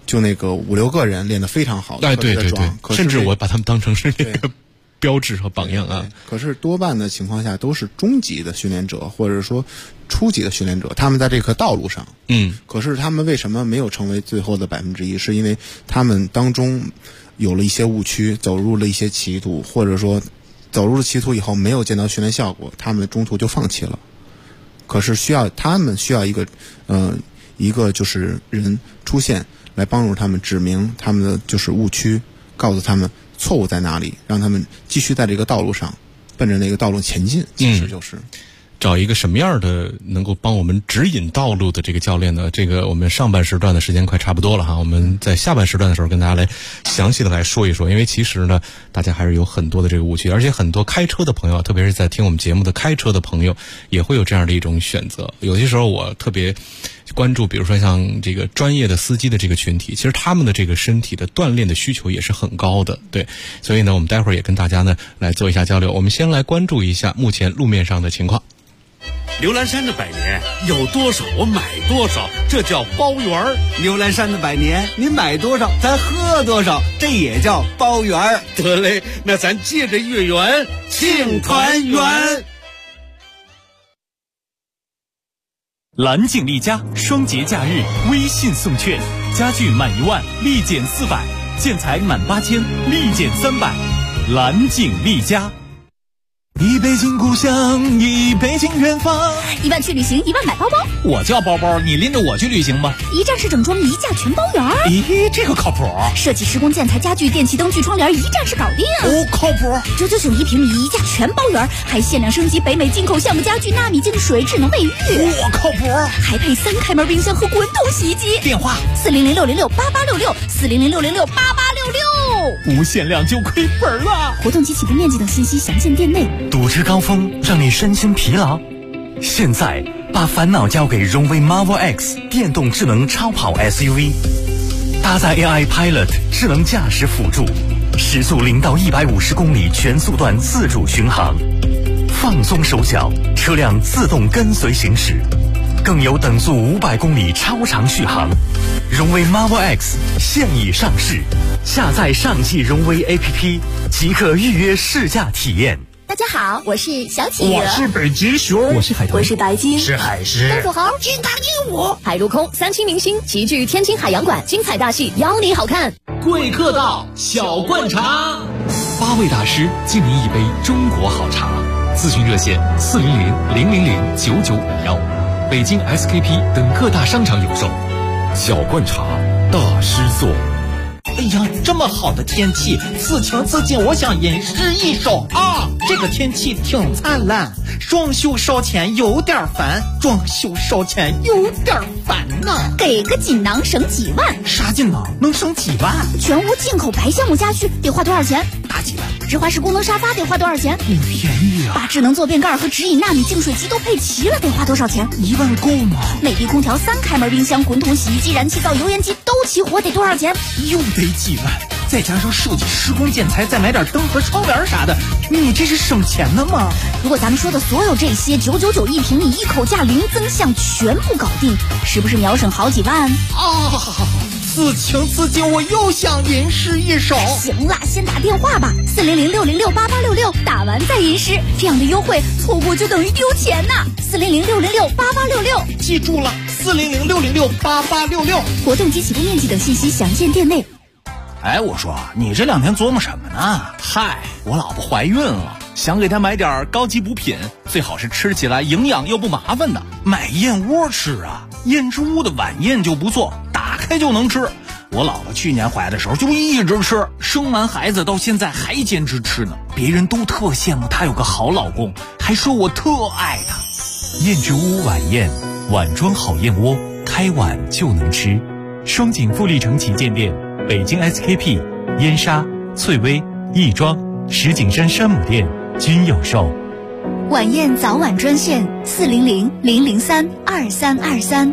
S19: 5-6个人练得非常好的，
S7: 对，甚至我把他们当成是那个标志和榜样啊。
S19: 可是多半的情况下都是中级的训练者，或者说初级的训练者，他们在这个道路上，可是他们为什么没有成为最后的1%？是因为他们当中有了一些误区，走入了一些歧途，或者说走入了歧途以后没有见到训练效果，他们中途就放弃了。可是他们需要一个就是人出现来帮助他们指明他们的就是误区，告诉他们错误在哪里，让他们继续在这个道路上奔着那个道路前进。其实就是
S7: 找一个什么样的能够帮我们指引道路的这个教练呢？这个我们上半时段的时间快差不多了哈，我们在下半时段的时候跟大家来详细的来说一说。因为其实呢，大家还是有很多的这个误区，而且很多开车的朋友，特别是在听我们节目的开车的朋友，也会有这样的一种选择。有些时候我特别关注，比如说像这个专业的司机的这个群体，其实他们的这个身体的锻炼的需求也是很高的，对。所以呢，我们待会儿也跟大家呢来做一下交流。我们先来关注一下目前路面上的情况。
S2: 牛栏山的百年有多少我买多少，这叫包圆儿。
S1: 牛栏山的百年，您买多少咱喝多少，这也叫包圆儿。
S2: 得嘞，那咱借着月圆庆团圆。
S6: 蓝景丽家双节假日微信送券，家具满1万立减400，建材满8000立减300。蓝景丽家。
S20: 一北京故乡，一北京远方。
S21: 1万去旅行，1万买包包。
S6: 我叫包包，你拎着我去旅行吧。
S21: 一站式整装，一价全包圆。
S6: 咦，这个靠谱。
S21: 设计施工建材家具电器灯具窗帘，一站式搞定。
S6: 哦，靠谱。
S21: 9991平米，一价全包圆，还限量升级北美进口橡木家具，纳米净水，智能卫浴。
S6: 我靠谱。
S21: 还配3开门冰箱和滚筒洗衣机。
S6: 电话
S21: 400-606-8866，400-606-8866。
S6: 无限量就亏本了。
S21: 活动及起步面积等信息详见店内。
S20: 堵车高峰让你身心疲劳，现在把烦恼交给荣威 Marvel X 电动智能超跑 SUV， 搭载 AI Pilot 智能驾驶辅助，时速0到150公里全速段自主巡航，放松手脚，车辆自动跟随行驶，更有等速500公里超长续航。荣威 Marvel X 现已上市，下载上汽荣威 APP 即可预约试驾体验。
S21: 大家好，我是小企鹅，
S14: 我是北极熊，
S20: 我是海豚，
S21: 我是白鲸，
S14: 是海狮，
S21: 东土豪，金刚鹦鹉，海陆空3期明星齐聚天津海洋馆，精彩大戏邀你好看。
S6: 贵客到，小灌茶
S3: ，8位大师敬您一杯中国好茶。咨询热线400-000-9951，北京 SKP 等各大商场有售。
S11: 小灌茶，大师做。
S22: 哎呀，这么好的天气，此情此景，我想吟诗一首啊！这个天气挺灿烂，装修烧钱有点烦，装修烧钱有点烦呐。
S21: 给个锦囊省几万？
S22: 啥锦囊能省几万？
S21: 全屋进口白橡木家具得花多少钱？
S22: 大几万。
S21: 直滑式功能沙发得花多少钱？
S22: 便宜啊！
S21: 把智能坐便盖和直饮纳米净水机都配齐了，得花多少钱
S22: ？1万够吗？
S21: 美的空调3开门冰箱、滚筒洗衣机、燃气灶、油烟机都齐活，得多少钱？
S22: 又得几万，再加上设计施工建材，再买点灯和窗帘啥的，你这是省钱呢吗？
S21: 如果咱们说的所有这些9991平米，一口价零增项全部搞定，是不是秒省好几万
S22: 啊？此情此景，我又想吟诗一首。
S21: 行了，先打电话吧，400-606-8866，打完再吟诗，这样的优惠错过就等于丢钱呐。400-606-8866，
S22: 记住了，400-606-8866。
S21: 活动及起步面积等信息详见店内。
S17: 哎，我说你这2天琢磨什么呢？
S6: 嗨，我老婆怀孕了，想给她买点高级补品，最好是吃起来营养又不麻烦的。
S17: 买燕窝吃啊，燕之屋的晚宴就不错，打开就能吃。我老婆去年怀的时候就一直吃，生完孩子到现在还坚持吃呢。别人都特羡慕她有个好老公，还说我特爱她。
S3: 燕之屋晚宴，碗装好燕窝，开碗就能吃。双井富力城旗舰店，北京 SKP、燕莎、翠微、亦庄、石景山山姆店均有售。
S21: 晚宴早晚专线400-003-2323。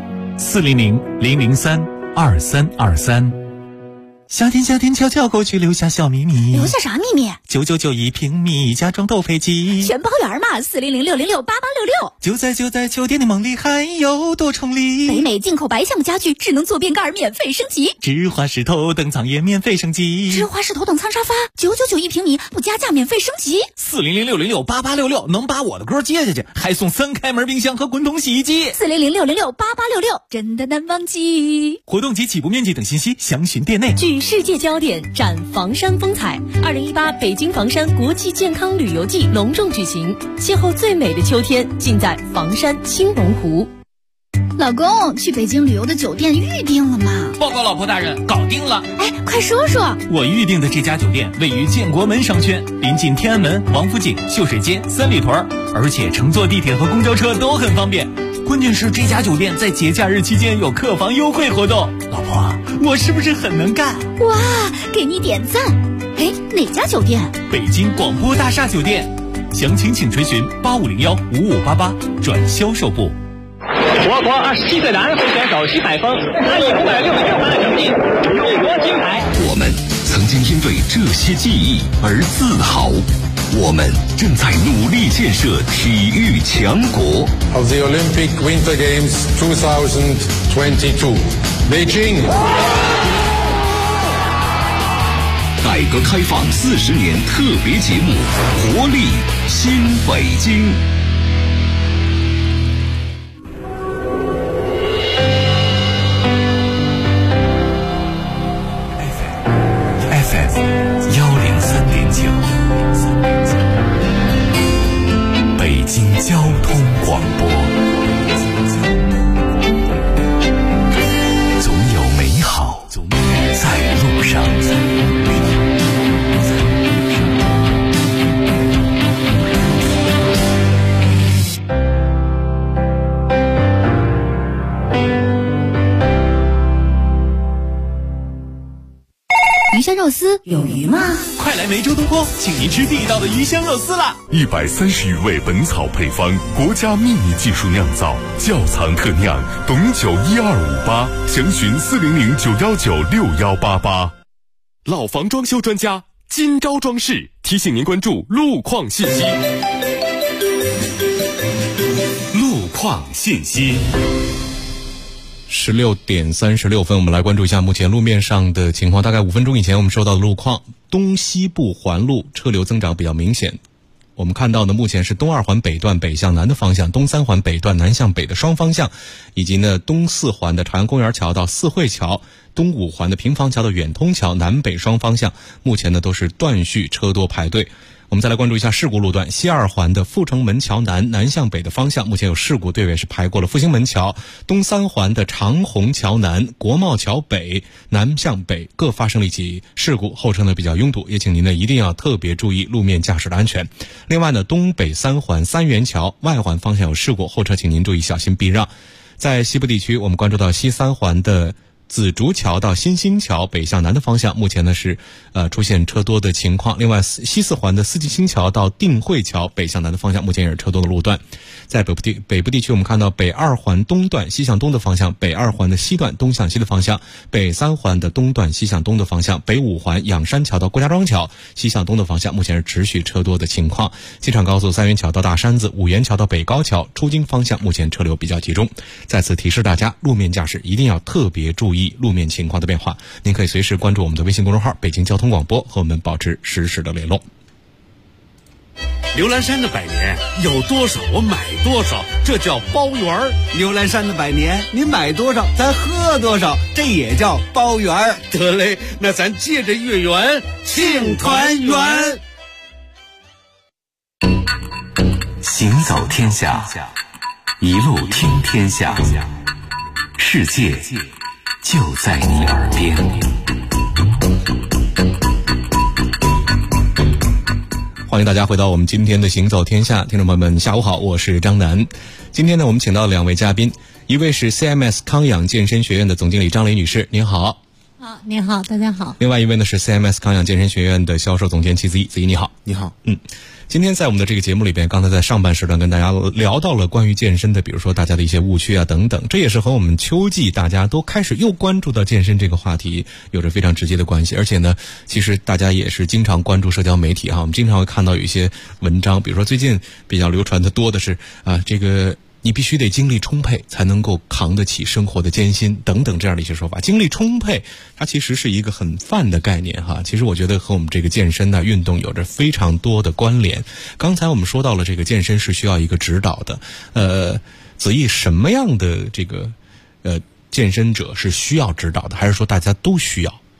S3: 400-003-2323。
S22: 夏天悄悄过去，留下小秘密。
S21: 留下啥秘密
S22: ？9991平米，家装都配齐，
S21: 全包圆嘛！400-606-8866。
S22: 就在秋天的梦里，还有多重礼。
S21: 北美进口白橡木家具，智能坐便盖免费升级，
S22: 直滑式头等舱也免费升级，
S21: 直滑式头等舱沙发9991平米，不加价免费升级。
S22: 400-606-8866，能把我的歌接下去，还送3开门冰箱和滚筒洗衣机。
S21: 400-606-8866，真的难忘记。
S22: 活动及起步面积等信息详询店内。
S23: 聚世界焦点，展房山风采。2018北京房山国际健康旅游季隆重举行，邂逅最美的秋天，尽在房山青龙湖。
S21: 老公，去北京旅游的酒店预定了吗？
S17: 报告老婆大人，搞定了。
S21: 哎，快说说。
S6: 我预定的这家酒店位于建国门商圈，临近天安门、王府井、秀水街、三里屯，而且乘坐地铁和公交车都很方便。关键是这家酒店在节假日期间有客房优惠活动。老婆，我是不是很能干？
S21: 哇，给你点赞。哎，哪家酒店？
S6: 北京广播大厦酒店。详情请垂询8501-5588转销售部。
S4: 我国27岁男会选手徐海峰，他以566分的成绩勇夺金牌。
S5: 我们曾经因为这些记忆而自豪，我们正在努力建设体育强国。
S8: Of the Olympic Winter Games 2022, Beijing。
S5: 改革开放40年特别节目，活力新北京。FM 103.9，北京交通广播。总有美好在路上。
S21: 鱼香肉丝有鱼吗？
S6: 快来梅州东坡，请您吃地道的鱼香肉丝啦
S5: ！130余味本草配方，国家秘密技术酿造，窖藏特酿，董酒1258，详询400-919-6188。老房装修专家金招装饰提醒您关注路况信息。路况信息。
S7: 16点36分，我们来关注一下目前路面上的情况。大概5分钟以前我们收到的路况，东西部环路车流增长比较明显。我们看到呢，目前是东2环北段北向南的方向，东3环北段南向北的双方向，以及呢东4环的朝阳公园桥到四惠桥，东5环的平房桥到远通桥南北双方向，目前呢都是断续车多排队。我们再来关注一下事故路段，西2环的阜成门桥南南向北的方向，目前有事故，队尾是排过了复兴门桥。东3环的长虹桥南、国贸桥北南向北各发生了一起事故，后车呢比较拥堵，也请您呢一定要特别注意路面驾驶的安全。另外呢，东北3环三元桥外环方向有事故，后车请您注意小心避让。在西部地区，我们关注到西3环的紫竹桥到新兴桥北向南的方向，目前呢是出现车多的情况。另外西4环的四季青桥到定慧桥北向南的方向，目前也是车多的路段。在北部地区，我们看到北2环东段西向东的方向，北2环的西段东向西的方向，北3环的东段西向东的方向，北5环仰山桥到郭家庄桥西向东的方向，目前是持续车多的情况。机场高速三元桥到大山子、五元桥到北高桥出京方向，目前车流比较集中。再次提示大家，路面驾驶一定要特别注意路面情况的变化。您可以随时关注我们的微信公众号北京交通广播，和我们保持实时的联络。
S2: 牛栏山的百年有多少我买多少，这叫包圆儿。
S1: 牛栏山的百年您买多少咱喝多少，这也叫包圆儿。
S2: 得嘞，那咱借着月圆庆团圆。
S5: 行走天下，一路听天下，世界就在你耳边。
S7: 欢迎大家回到我们今天的行走天下，听众朋友们下午好，我是张楠。今天呢，我们请到2位嘉宾，一位是 CMS 康养健身学院的总经理张雷女士，您好。
S18: 您好，大家好。
S7: 另外一位呢是 CMS 康养健身学院的销售总监齐子怡，子怡你好。
S19: 你好。
S7: 今天在我们的这个节目里边，刚才在上半时段跟大家聊到了关于健身的，比如说大家的一些误区啊等等，这也是和我们秋季大家都开始又关注到健身这个话题有着非常直接的关系。而且呢，其实大家也是经常关注社交媒体哈，我们经常会看到有一些文章，比如说最近比较流传的多的是这个你必须得精力充沛才能够扛得起生活的艰辛等等这样的一些说法。精力充沛它其实是一个很泛的概念哈，其实我觉得和我们这个健身呢运动有着非常多的关联。刚才我们说到了这个健身是需要一个指导的，子怡，什么样的这个健身者是需要指导的，还是说大家都需要，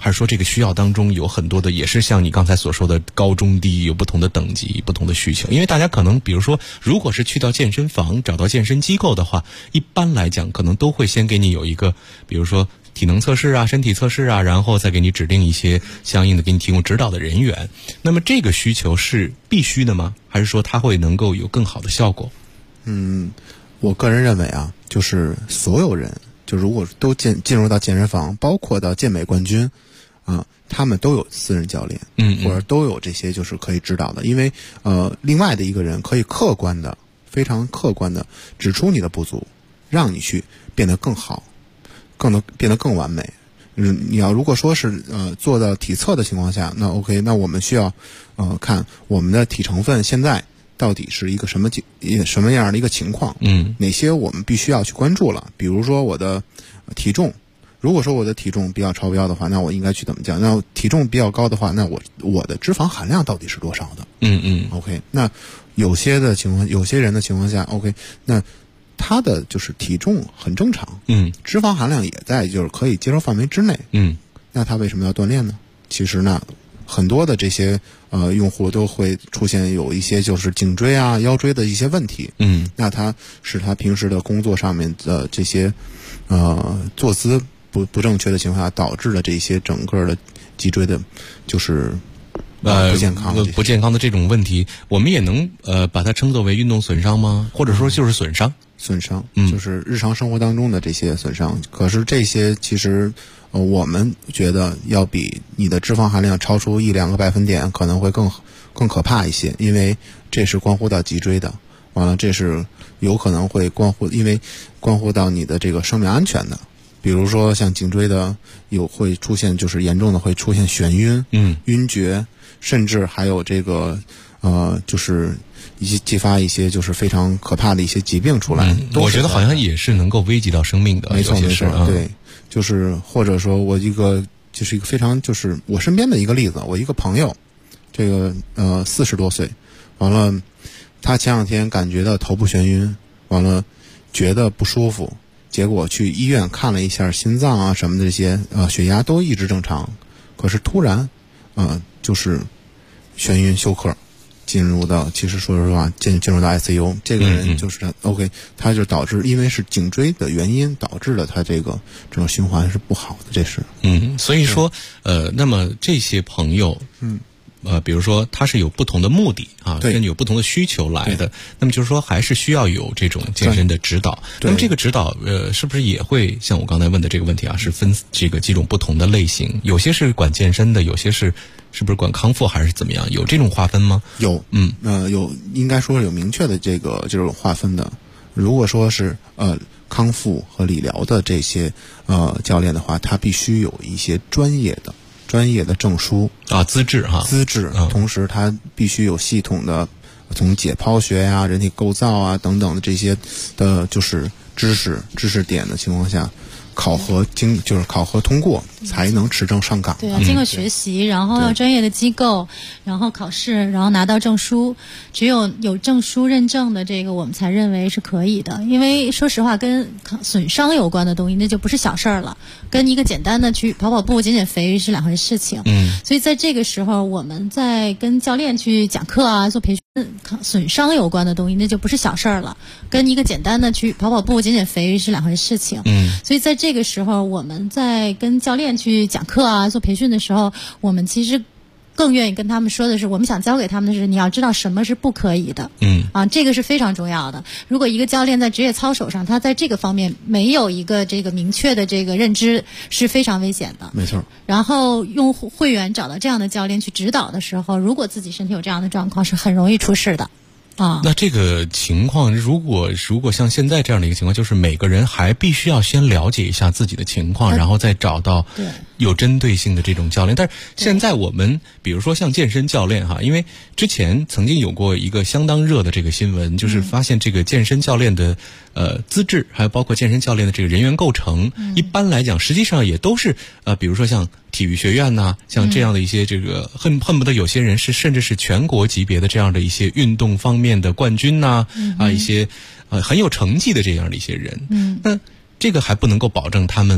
S7: 还是说这个需要当中有很多的也是像你刚才所说的高中低，有不同的等级、不同的需求？因为大家可能比如说，如果是去到健身房找到健身机构的话，一般来讲可能都会先给你有一个，比如说体能测试啊、身体测试啊，然后再给你指定一些相应的给你提供指导的人员。那么这个需求是必须的吗？还是说它会能够有更好的效果？
S19: 我个人认为啊，就是所有人，就如果都进入到健身房，包括到健美冠军啊，他们都有私人教练，或者都有这些就是可以指导的。因为另外的一个人可以非常客观的指出你的不足，让你去变得更好，变得更完美。你要如果说是做到体测的情况下，那 OK， 那我们需要看我们的体成分现在到底是一个什么样的一个情况，哪些我们必须要去关注了。比如说我的体重，如果说我的体重比较超标的话，那我应该去怎么讲？那体重比较高的话，那我的脂肪含量到底是多少的？OK， 那有些人的情况下 OK， 那他的就是体重很正常，脂肪含量也在就是可以接受范围之内，那他为什么要锻炼呢？其实呢，很多的这些用户都会出现有一些就是颈椎啊、腰椎的一些问题，那他是他平时的工作上面的这些坐姿不正确的情况下导致的这些整个的脊椎的就是
S7: 不健康的这种问题，我们也能把它称作为运动损伤吗？或者说就是损伤，
S19: 就是日常生活当中的这些损伤。可是这些其实我们觉得要比你的脂肪含量超出1-2个百分点可能会更可怕一些，因为这是关乎到脊椎的，完了这是有可能会关乎到你的这个生命安全的。比如说像颈椎的会出现就是严重的会出现眩晕、晕厥，甚至还有这个就是激发一些就是非常可怕的一些疾病出来。
S7: 我觉得好像也是能够危及到生命的，
S19: 没错，对，就是或者说我就是一个非常就是我身边的一个例子，我一个朋友，这个40多岁，完了他前2天感觉到头部眩晕，完了觉得不舒服，结果去医院看了一下心脏啊什么的这些血压都一直正常，可是突然就是眩晕休克，其实说实话进入到 ICU， 这个人就是OK， 他就导致因为是颈椎的原因导致了他这种循环是不好的，这是
S7: 所以说那么这些朋友比如说他是有不同的目的啊，根据有不同的需求来的，那么就是说还是需要有这种健身的指导。那么这个指导是不是也会像我刚才问的这个问题啊，是分这个几种不同的类型？有些是管健身的，有些是不是管康复还是怎么样？有这种划分吗？
S19: 有，应该说有明确的这种划分的。如果说是康复和理疗的这些教练的话，他必须有一些专业的证书
S7: 啊，资质，
S19: 同时他必须有系统的从解剖学呀、人体构造啊等等的这些的就是知识点的情况下，考核通过才能持证上岗。
S18: 对啊，经过学习，然后要专业的机构，然后考试，然后拿到证书。只有证书认证的这个，我们才认为是可以的。因为说实话，跟损伤有关的东西，那就不是小事儿了。跟一个简单的去跑步、减肥是两回事情。所以在这个时候，我们在跟教练去讲课啊、做培训，损伤有关的东西，那就不是小事儿了。跟一个简单的去跑步、减肥是两回事情。所以在这个时候，我们在跟教练去讲课啊、做培训的时候，我们其实更愿意跟他们说的是，我们想教给他们的是，你要知道什么是不可以的。这个是非常重要的。如果一个教练在职业操守上，他在这个方面没有一个这个明确的这个认知，是非常危险的。
S19: 没错。
S18: 然后用会员找到这样的教练去指导的时候，如果自己身体有这样的状况，是很容易出事的。
S7: 那这个情况，如果像现在这样的一个情况，就是每个人还必须要先了解一下自己的情况，然后再找到有针对性的这种教练。但是现在我们比如说像健身教练因为之前曾经有过一个相当热的这个新闻，就是发现这个健身教练的资质，还有包括健身教练的这个人员构成，一般来讲实际上也都是比如说像体育学院呐，像这样的一些这个恨不得有些人是甚至是全国级别的这样的一些运动方面的冠军呐，一些很有成绩的这样的一些人。那这个还不能够保证他们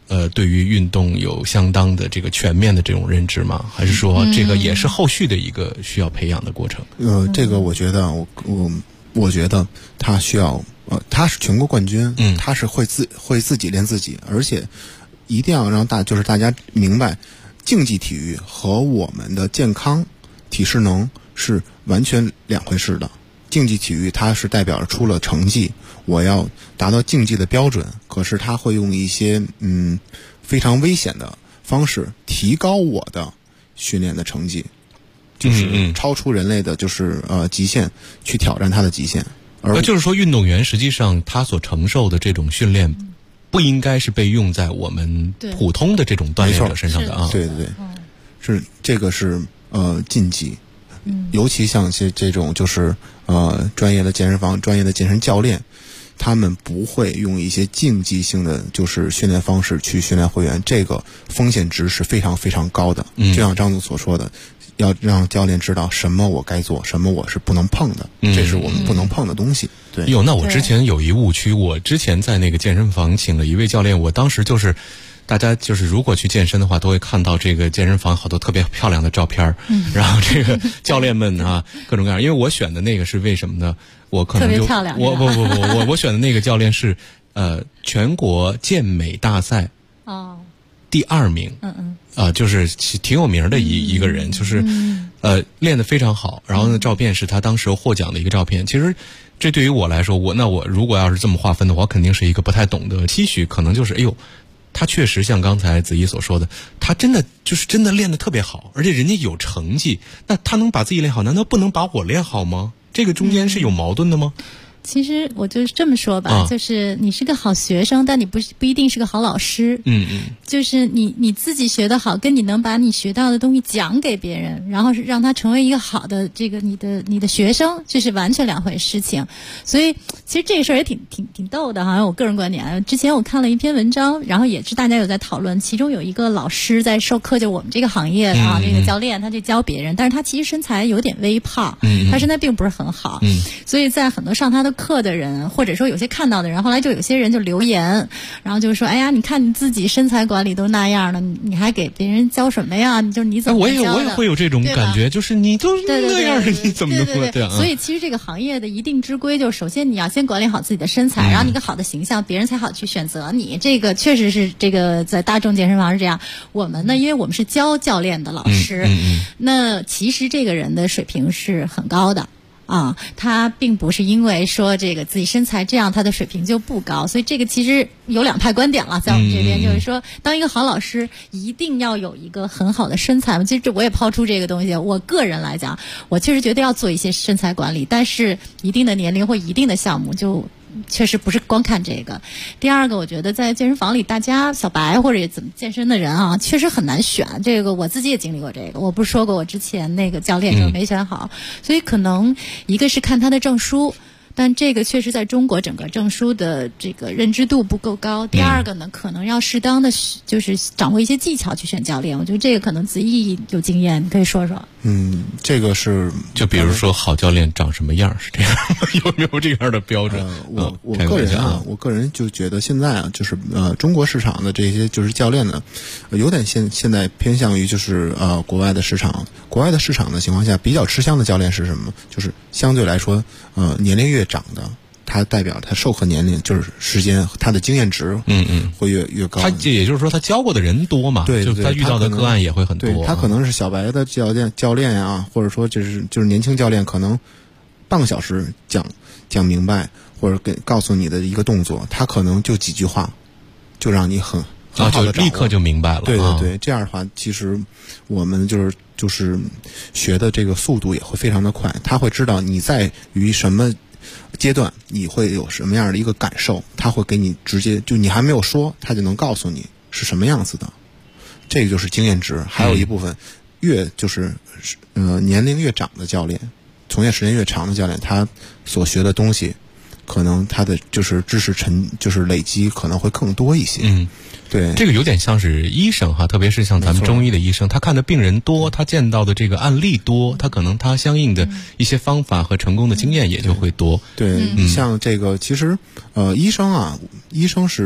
S7: 对于运动有相当的这个全面的这种认知吗？还是说这个也是后续的一个需要培养的过程？
S19: 这个我觉得我觉得他需要他是全国冠军，他是会自己练自己，而且一定要让大家明白，竞技体育和我们的健康体适能是完全两回事的。竞技体育它是代表出了成绩，我要达到竞技的标准，可是它会用一些非常危险的方式提高我的训练的成绩，就是超出人类的就是极限，去挑战它的极限。而
S7: 就是说运动员实际上他所承受的这种训练不应该是被用在我们普通的这种锻炼者身上的啊。
S19: 对，是这个是禁忌。尤其像这种就是专业的健身房、专业的健身教练，他们不会用一些竞技性的就是训练方式去训练会员，这个风险值是非常非常高的。就像张总所说的，要让教练知道什么我该做，什么我是不能碰的，这是我们不能碰的东西。对，
S7: 那我之前有一误区，我之前在那个健身房请了一位教练，我当时就是大家就是如果去健身的话，都会看到这个健身房好多特别漂亮的照片，然后这个教练们啊各种各样。因为我选的那个是为什么呢？我可能就
S18: 特别漂亮。
S7: 我选的那个教练是全国健美大赛第2名，就是挺有名的一个人，就是练得非常好。然后呢，照片是他当时获奖的一个照片。其实这对于我来说，我如果要是这么划分的话，我肯定是一个不太懂的期许，可能就是他确实像刚才子怡所说的，他真的练得特别好，而且人家有成绩，那他能把自己练好，难道不能把我练好吗？这个中间是有矛盾的吗？
S18: 其实我就是这么说吧，就是你是个好学生，但你不一定是个好老师。就是你自己学得好，跟你能把你学到的东西讲给别人，然后是让他成为一个好的这个你的学生，这是完全两回事情。所以其实这个事儿也挺逗的，好像我个人观点。之前我看了一篇文章，然后也是大家有在讨论，其中有一个老师在授课，就我们这个行业这个教练他就教别人，但是他其实身材有点微胖，他身材并不是很好，所以在很多上他的课的人，或者说有些看到的人，后来就有些人就留言，然后就说：“哎呀，你看你自己身材管理都那样了，你还给别人教什么呀？就是你怎么教的？”
S7: 我也会有这种感觉，就是你都那样，你怎么能
S18: 对？所以其实这个行业的一定之规，就是首先你要先管理好自己的身材，然后你一个好的形象，别人才好去选择你。这个确实是这个在大众健身房是这样。我们呢，因为我们是教教练的老师，那其实这个人的水平是很高的。他并不是因为说这个自己身材这样，他的水平就不高，所以这个其实有两派观点了，在我们这边就是说，当一个好老师一定要有一个很好的身材。其实我也抛出这个东西，我个人来讲，我确实觉得要做一些身材管理，但是一定的年龄或一定的项目就确实不是光看这个。第二个，我觉得在健身房里，大家小白或者怎么健身的人确实很难选。这个我自己也经历过这个，我不是说过我之前那个教练就没选好，所以可能一个是看他的证书。但这个确实在中国整个证书的这个认知度不够高。第二个呢，可能要适当的就是掌握一些技巧去选教练。我觉得这个可能子毅有经验，你可以说说。
S19: 这个是
S7: 就比如说好教练长什么样是这样吗？有没有这样的标准？
S19: 我个人就觉得现在就是中国市场的这些就是教练呢，有点现在偏向于就是国外的市场。国外的市场的情况下，比较吃香的教练是什么？就是相对来说年龄越长的，它代表他授课年龄就是时间，他的经验值会越高。
S7: 他也就是说他教过的人多嘛，
S19: 对，
S7: 就他遇到的个案也会很多。
S19: 对，他可能是小白的教练啊，或者说就是年轻教练，可能半个小时讲明白，或者告诉你的一个动作，他可能就几句话，就让你很好的掌握，
S7: 就立刻就明白了。
S19: 对，这样的话，其实我们就是学的这个速度也会非常的快，他会知道你在于什么阶段你会有什么样的一个感受，他会给你直接就你还没有说，他就能告诉你是什么样子的。这个就是经验值。还有一部分就是年龄越长的教练，从业时间越长的教练，他所学的东西可能他的就是知识就是累积可能会更多一些。对，
S7: 这个有点像是医生特别是像咱们中医的医生，他看的病人多，他见到的这个案例多，他可能他相应的一些方法和成功的经验也就会多。
S19: 对，像这个其实医生是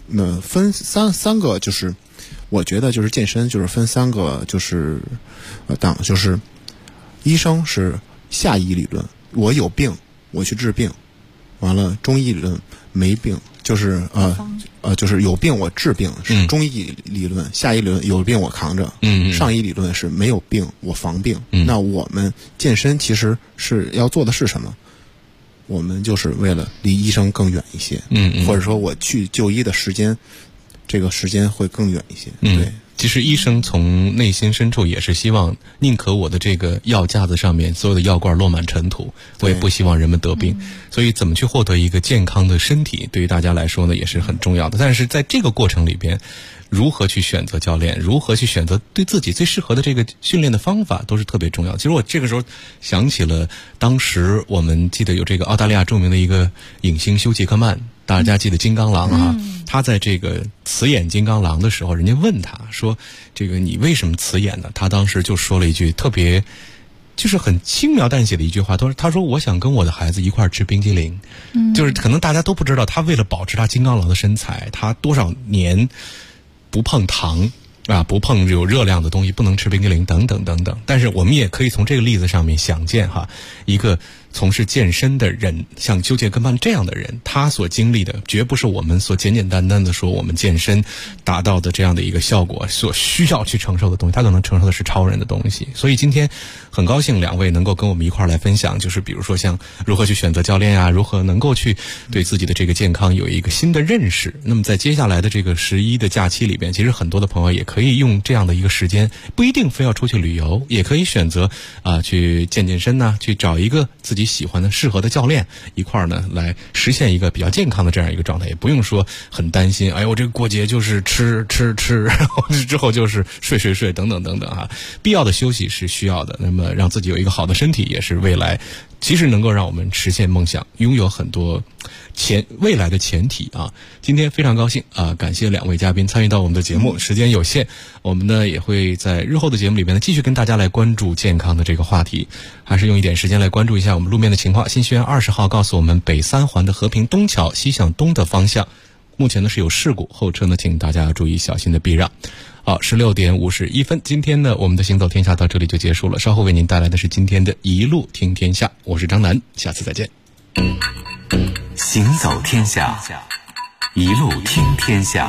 S19: 分三个，就是我觉得就是健身就是分三个，就是就是医生是下医理论，我有病我去治病，完了中医理论没病，就是就是有病我治病，是中医理论，下医理论有病我扛着，上医理论是没有病我防病。那我们健身其实是要做的是什么？我们就是为了离医生更远一些，或者说我去就医的时间，这个时间会更远一些。对，
S7: 其实医生从内心深处也是希望，宁可我的这个药架子上面所有的药罐落满尘土，我也不希望人们得病。所以怎么去获得一个健康的身体，对于大家来说呢，也是很重要的。但是在这个过程里边，如何去选择教练，如何去选择对自己最适合的这个训练的方法，都是特别重要。其实我这个时候想起了当时我们记得有这个澳大利亚著名的一个影星休·杰克曼，大家记得金刚狼啊，他在这个辞演金刚狼的时候，人家问他说：“这个你为什么辞演呢？”他当时就说了一句特别，就是很轻描淡写的一句话，他说我想跟我的孩子一块吃冰激凌。就是可能大家都不知道，他为了保持他金刚狼的身材，他多少年不碰糖啊，不碰有热量的东西，不能吃冰激凌等等等等。但是我们也可以从这个例子上面想见哈，一个从事健身的人，像休·杰克曼这样的人，他所经历的绝不是我们所简简单单的说我们健身达到的这样的一个效果所需要去承受的东西，他可能承受的是超人的东西。所以今天很高兴两位能够跟我们一块来分享，就是比如说像如何去选择教练啊，如何能够去对自己的这个健康有一个新的认识。那么在接下来的这个11的假期里边，其实很多的朋友也可以用这样的一个时间，不一定非要出去旅游，也可以选择去健身呐，去找一个自己喜欢的适合的教练一块儿呢来实现一个比较健康的这样一个状态，也不用说很担心，哎呦我这个过节就是吃，然后之后就是睡等等等等啊，必要的休息是需要的，那么让自己有一个好的身体也是未来其实能够让我们实现梦想，拥有很多未来的前提啊。今天非常高兴感谢两位嘉宾参与到我们的节目，时间有限，我们呢也会在日后的节目里面呢继续跟大家来关注健康的这个话题，还是用一点时间来关注一下我们路面的情况。新学院20号告诉我们，北3环的和平东桥西向东的方向目前呢是有事故，后车呢请大家注意小心的避让。好，16点51分，今天呢我们的行走天下到这里就结束了，稍后为您带来的是今天的一路听天下，我是张楠，下次再见。
S5: 行走天下，一路听天下。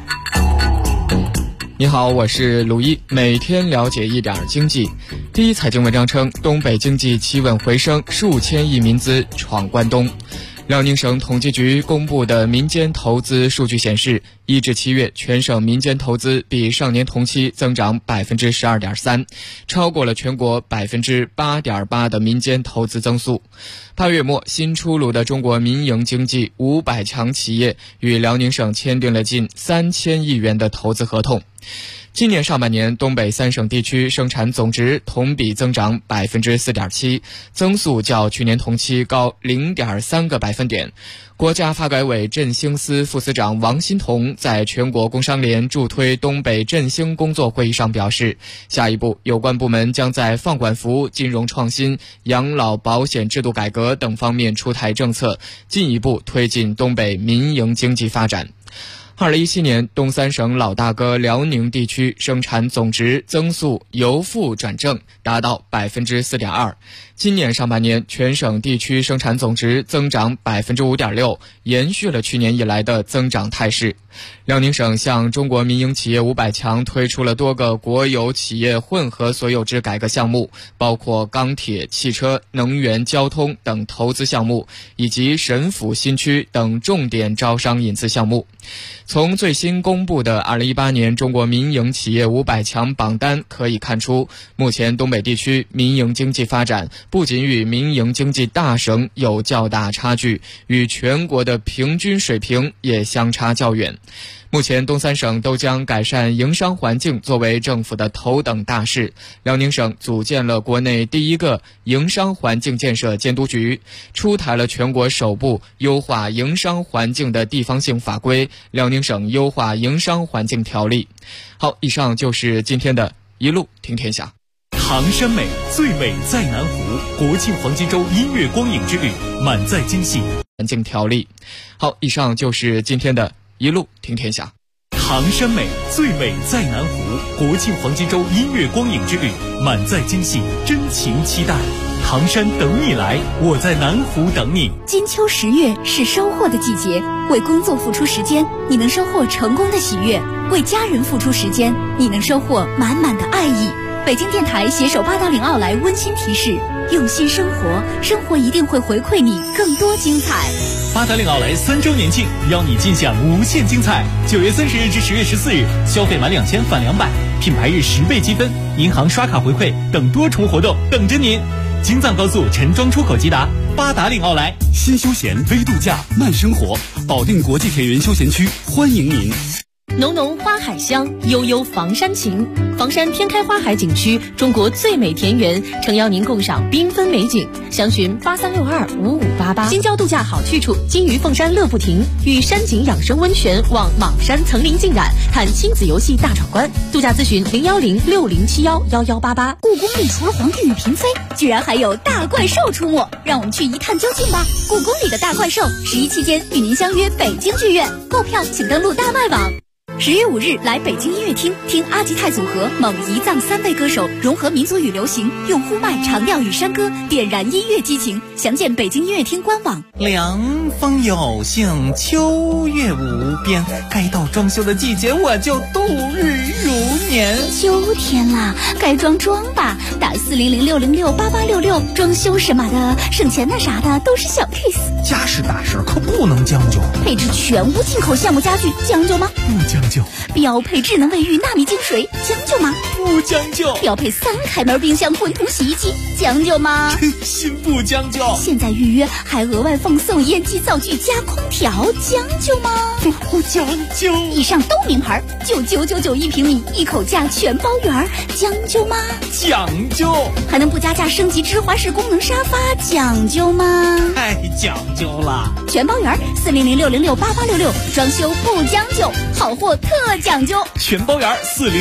S9: 你好，我是鲁一，每天了解一点经济。第一财经文章称，东北经济企稳回升，数千亿民资闯关东。辽宁省统计局公布的民间投资数据显示，1至7月全省民间投资比上年同期增长 12.3%， 超过了全国 8.8% 的民间投资增速。8月末，新出炉的中国民营经济500强企业与辽宁省签订了近3000亿元的投资合同。今年上半年，东北3省地区生产总值同比增长 4.7%， 增速较去年同期高 0.3个百分点。国家发改委振兴司副司长王新彤在全国工商联助推东北振兴工作会议上表示，下一步有关部门将在放管服、金融创新、养老保险制度改革等方面出台政策，进一步推进东北民营经济发展。2017年，东3省老大哥辽宁地区生产总值增速由负转正，达到 4.2%。今年上半年，全省地区生产总值增长 5.6%， 延续了去年以来的增长态势。辽宁省向中国民营企业500强推出了多个国有企业混合所有制改革项目，包括钢铁、汽车、能源、交通等投资项目，以及沈府新区等重点招商引资项目。从最新公布的2018年中国民营企业500强榜单可以看出，目前东北地区民营经济发展不仅与民营经济大省有较大差距，与全国的平均水平也相差较远。目前东3省都将改善营商环境作为政府的头等大事。辽宁省组建了国内第一个营商环境建设监督局，出台了全国首部优化营商环境的地方性法规《辽宁省优化营商环境条例》。好，以上就是今天的一路听天下。
S6: 唐山美，最美在南湖，国庆黄金周音乐光影之旅，满载惊喜。
S9: 环境条例。好，以上就是今天的一路听天下。
S6: 唐山美，最美在南湖。国庆黄金周音乐光影之旅，满载惊喜，真情期待。唐山等你来，我在南湖等你。
S21: 金秋10月是收获的季节，为工作付出时间，你能收获成功的喜悦；为家人付出时间，你能收获满满的爱意。北京电台携手8达岭奥莱温馨提示：用心生活，生活一定会回馈你更多精彩。
S6: 8达岭奥莱3周年庆，邀你尽享无限精彩。9月30日至10月14日，消费满2000返200，品牌日10倍积分，银行刷卡回馈等多重活动等着您。京藏高速陈庄出口即达，8达岭奥莱。
S10: 新休闲微度假慢生活，保定国际田园休闲区欢迎您。
S23: 浓浓花海香，悠悠房山情。房山天开花海景区，中国最美田园，诚邀您共赏缤纷美景。详询83625588。新郊度假好去处，金鱼凤山乐不停，与山景养生温泉望莽山层林尽染，看亲子游戏大闯关。度假咨询01060711188。
S21: 故宫里除了皇帝与嫔妃，居然还有大怪兽出没，让我们去一探究竟吧。故宫里的大怪兽，11期间与您相约北京剧院，购票请登录大麦网。10月5日来北京音乐厅听阿吉泰组合蒙彝藏3位歌手融合民族与流行，用呼麦、长调与山歌点燃音乐激情。详见北京音乐厅官网。
S22: 凉风有幸，秋月无边，该到装修的季节，我就度日如年。
S21: 秋天啦，该装吧，打40066688866，装修什么的，省钱的啥的都是小 case。
S22: 家事大事可不能将就，
S21: 配置全屋进口橡木家具，将就吗？
S22: 不将就。
S21: 标配智能卫浴纳米净水，将就吗？
S22: 不将就。
S21: 标配3开门冰箱混同洗衣机，将就吗？
S22: 真心不将就。
S21: 现在预约还额外奉送烟机灶具加空调，将就吗？
S22: 不将就。
S21: 以上都名牌，就999一平米，一口价全包圆，将就吗？
S22: 讲究。
S21: 还能不加价升级芝华士功能沙发，讲究吗？
S22: 太讲究了。
S21: 全包圆，40066688866，装修不将就，好货特讲究。
S6: 全包圆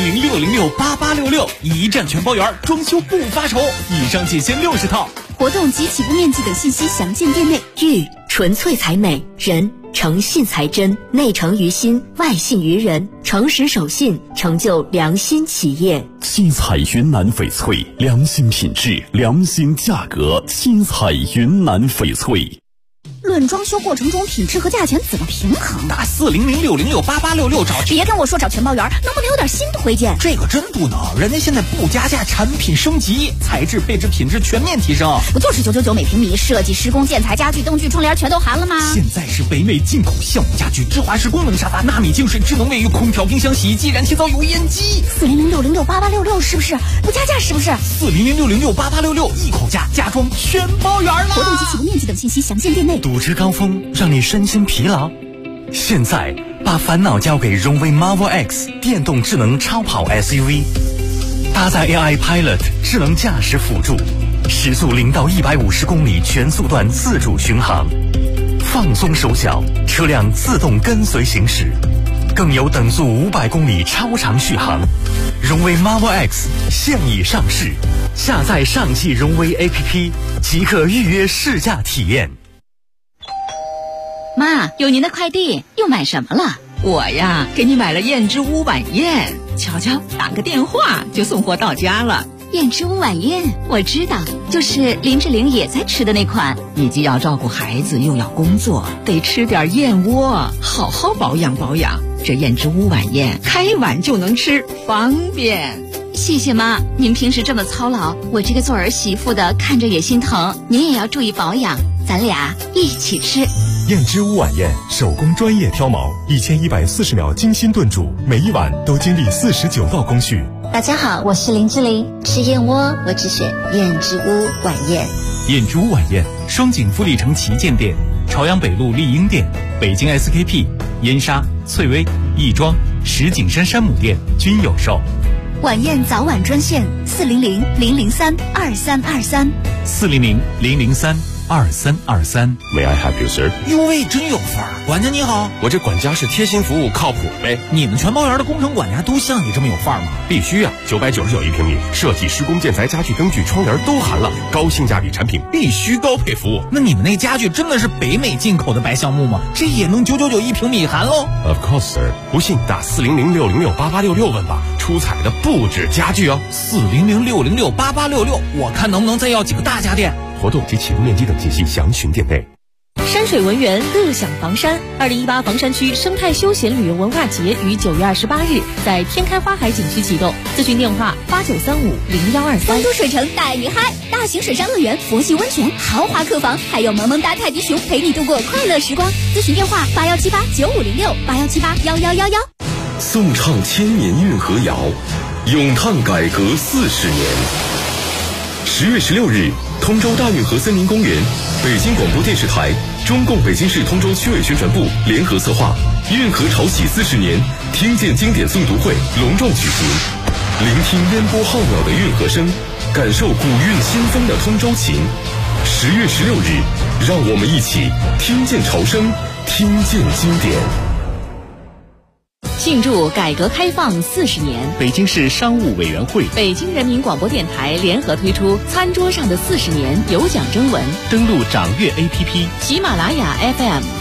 S6: ，40066688866，一站全包圆，装修不发愁。以上仅限60套。
S21: 活动及起步面积等信息详见店内。
S23: 玉纯粹才美，人诚信才真，内诚于心，外信于人，诚实守信，成就良心企业。
S5: 七彩云南翡翠，良心品质，良心价格。七彩云南翡翠。
S21: 论装修过程中品质和价钱怎么平衡？
S22: 打40066688866找。
S21: 别跟我说找全包圆，能不能有点新推荐？
S22: 这个真不能，人家现在不加价，产品升级，材质、配置、品质全面提升。
S21: 不就是999每平米，设计、施工、建材、家具、灯具、窗帘全都含了吗？
S22: 现在是北美进口橡木家具、芝华士功能沙发、纳米净水、智能卫浴、空调、冰箱、洗衣机、燃气灶、油烟机。
S21: 40066688866是不是？不加价是不是
S22: ？40066688866，一口价，家装全包圆了。
S21: 活动及起步面积等信息详见店内。
S20: 堵车高峰让你身心疲劳，现在把烦恼交给荣威 Marvel X 电动智能超跑 SUV， 搭载 AI Pilot 智能驾驶辅助，时速0到150公里全速段自主巡航，放松手脚，车辆自动跟随行驶，更有等速500公里超长续航。荣威 Marvel X 现已上市，下载上汽荣威 APP 即可预约试驾体验。
S13: 妈，有您的快递，又买什么了？
S15: 我呀，给你买了燕之屋晚宴，瞧瞧，打个电话就送货到家了。
S21: 燕之屋晚宴，我知道，就是林志玲也在吃的那款。
S15: 你既要照顾孩子，又要工作，得吃点燕窝，好好保养保养。这燕之屋晚宴，开碗就能吃，方便。
S21: 谢谢妈，您平时这么操劳，我这个做儿媳妇的看着也心疼。您也要注意保养，咱俩一起吃。
S5: 燕之屋晚宴，手工专业挑毛，1140秒精心炖煮，每一碗都经历49道工序。
S21: 大家好，我是林志玲，吃燕窝我只选燕之屋晚宴。
S6: 燕之屋晚宴，双井富力城旗舰店、朝阳北路丽婴店、北京 SKP、燕莎、翠微、亦庄、石景山山姆店均有售。
S21: 晚宴早晚专线400-003-2323，400-003-2323。
S3: 2323。
S5: May I help you, sir？
S17: 哟喂，真有范儿！管家你好，
S5: 我这管家是贴心服务，靠谱呗。
S17: 你们全包园的工程管家都像你这么有范儿吗？
S5: 必须啊！999一平米，设计、施工、建材、家具、灯具、窗帘都含了，高性价比产品必须高配服务。
S17: 那你们那家具真的是北美进口的白橡木吗？这也能999一平米含喽
S5: ？Of course, sir。不信打400-606-8866问吧，出彩的不止家具哦。
S17: 400-606-8866，我看能不能再要几个大家电。
S5: 活动及启动面积等信息详询店内。
S23: 山水文园乐享房山，2018房山区生态休闲旅游文化节于9月28日在天开花海景区启动，咨询电话89350123。
S21: 丰都水城带你嗨！大型水上乐园、佛系温泉、豪华客房，还有萌萌哒泰迪熊陪你度过快乐时光。咨询电话81789506，81781111。
S5: 颂唱千年运河谣，咏叹改革40年。10月16日，通州大运河森林公园，北京广播电视台、中共北京市通州区委宣传部联合策划运河潮起40年听见经典诵读会隆重举行，聆听烟波浩渺的运河声，感受古韵新风的通州情。10月16日，让我们一起听见潮声，听见经典。
S23: 庆祝改革开放40年，
S3: 北京市商务委员会、
S23: 北京人民广播电台联合推出餐桌上的40年有奖征文，
S3: 登录掌阅 APP、
S23: 喜马拉雅 FM。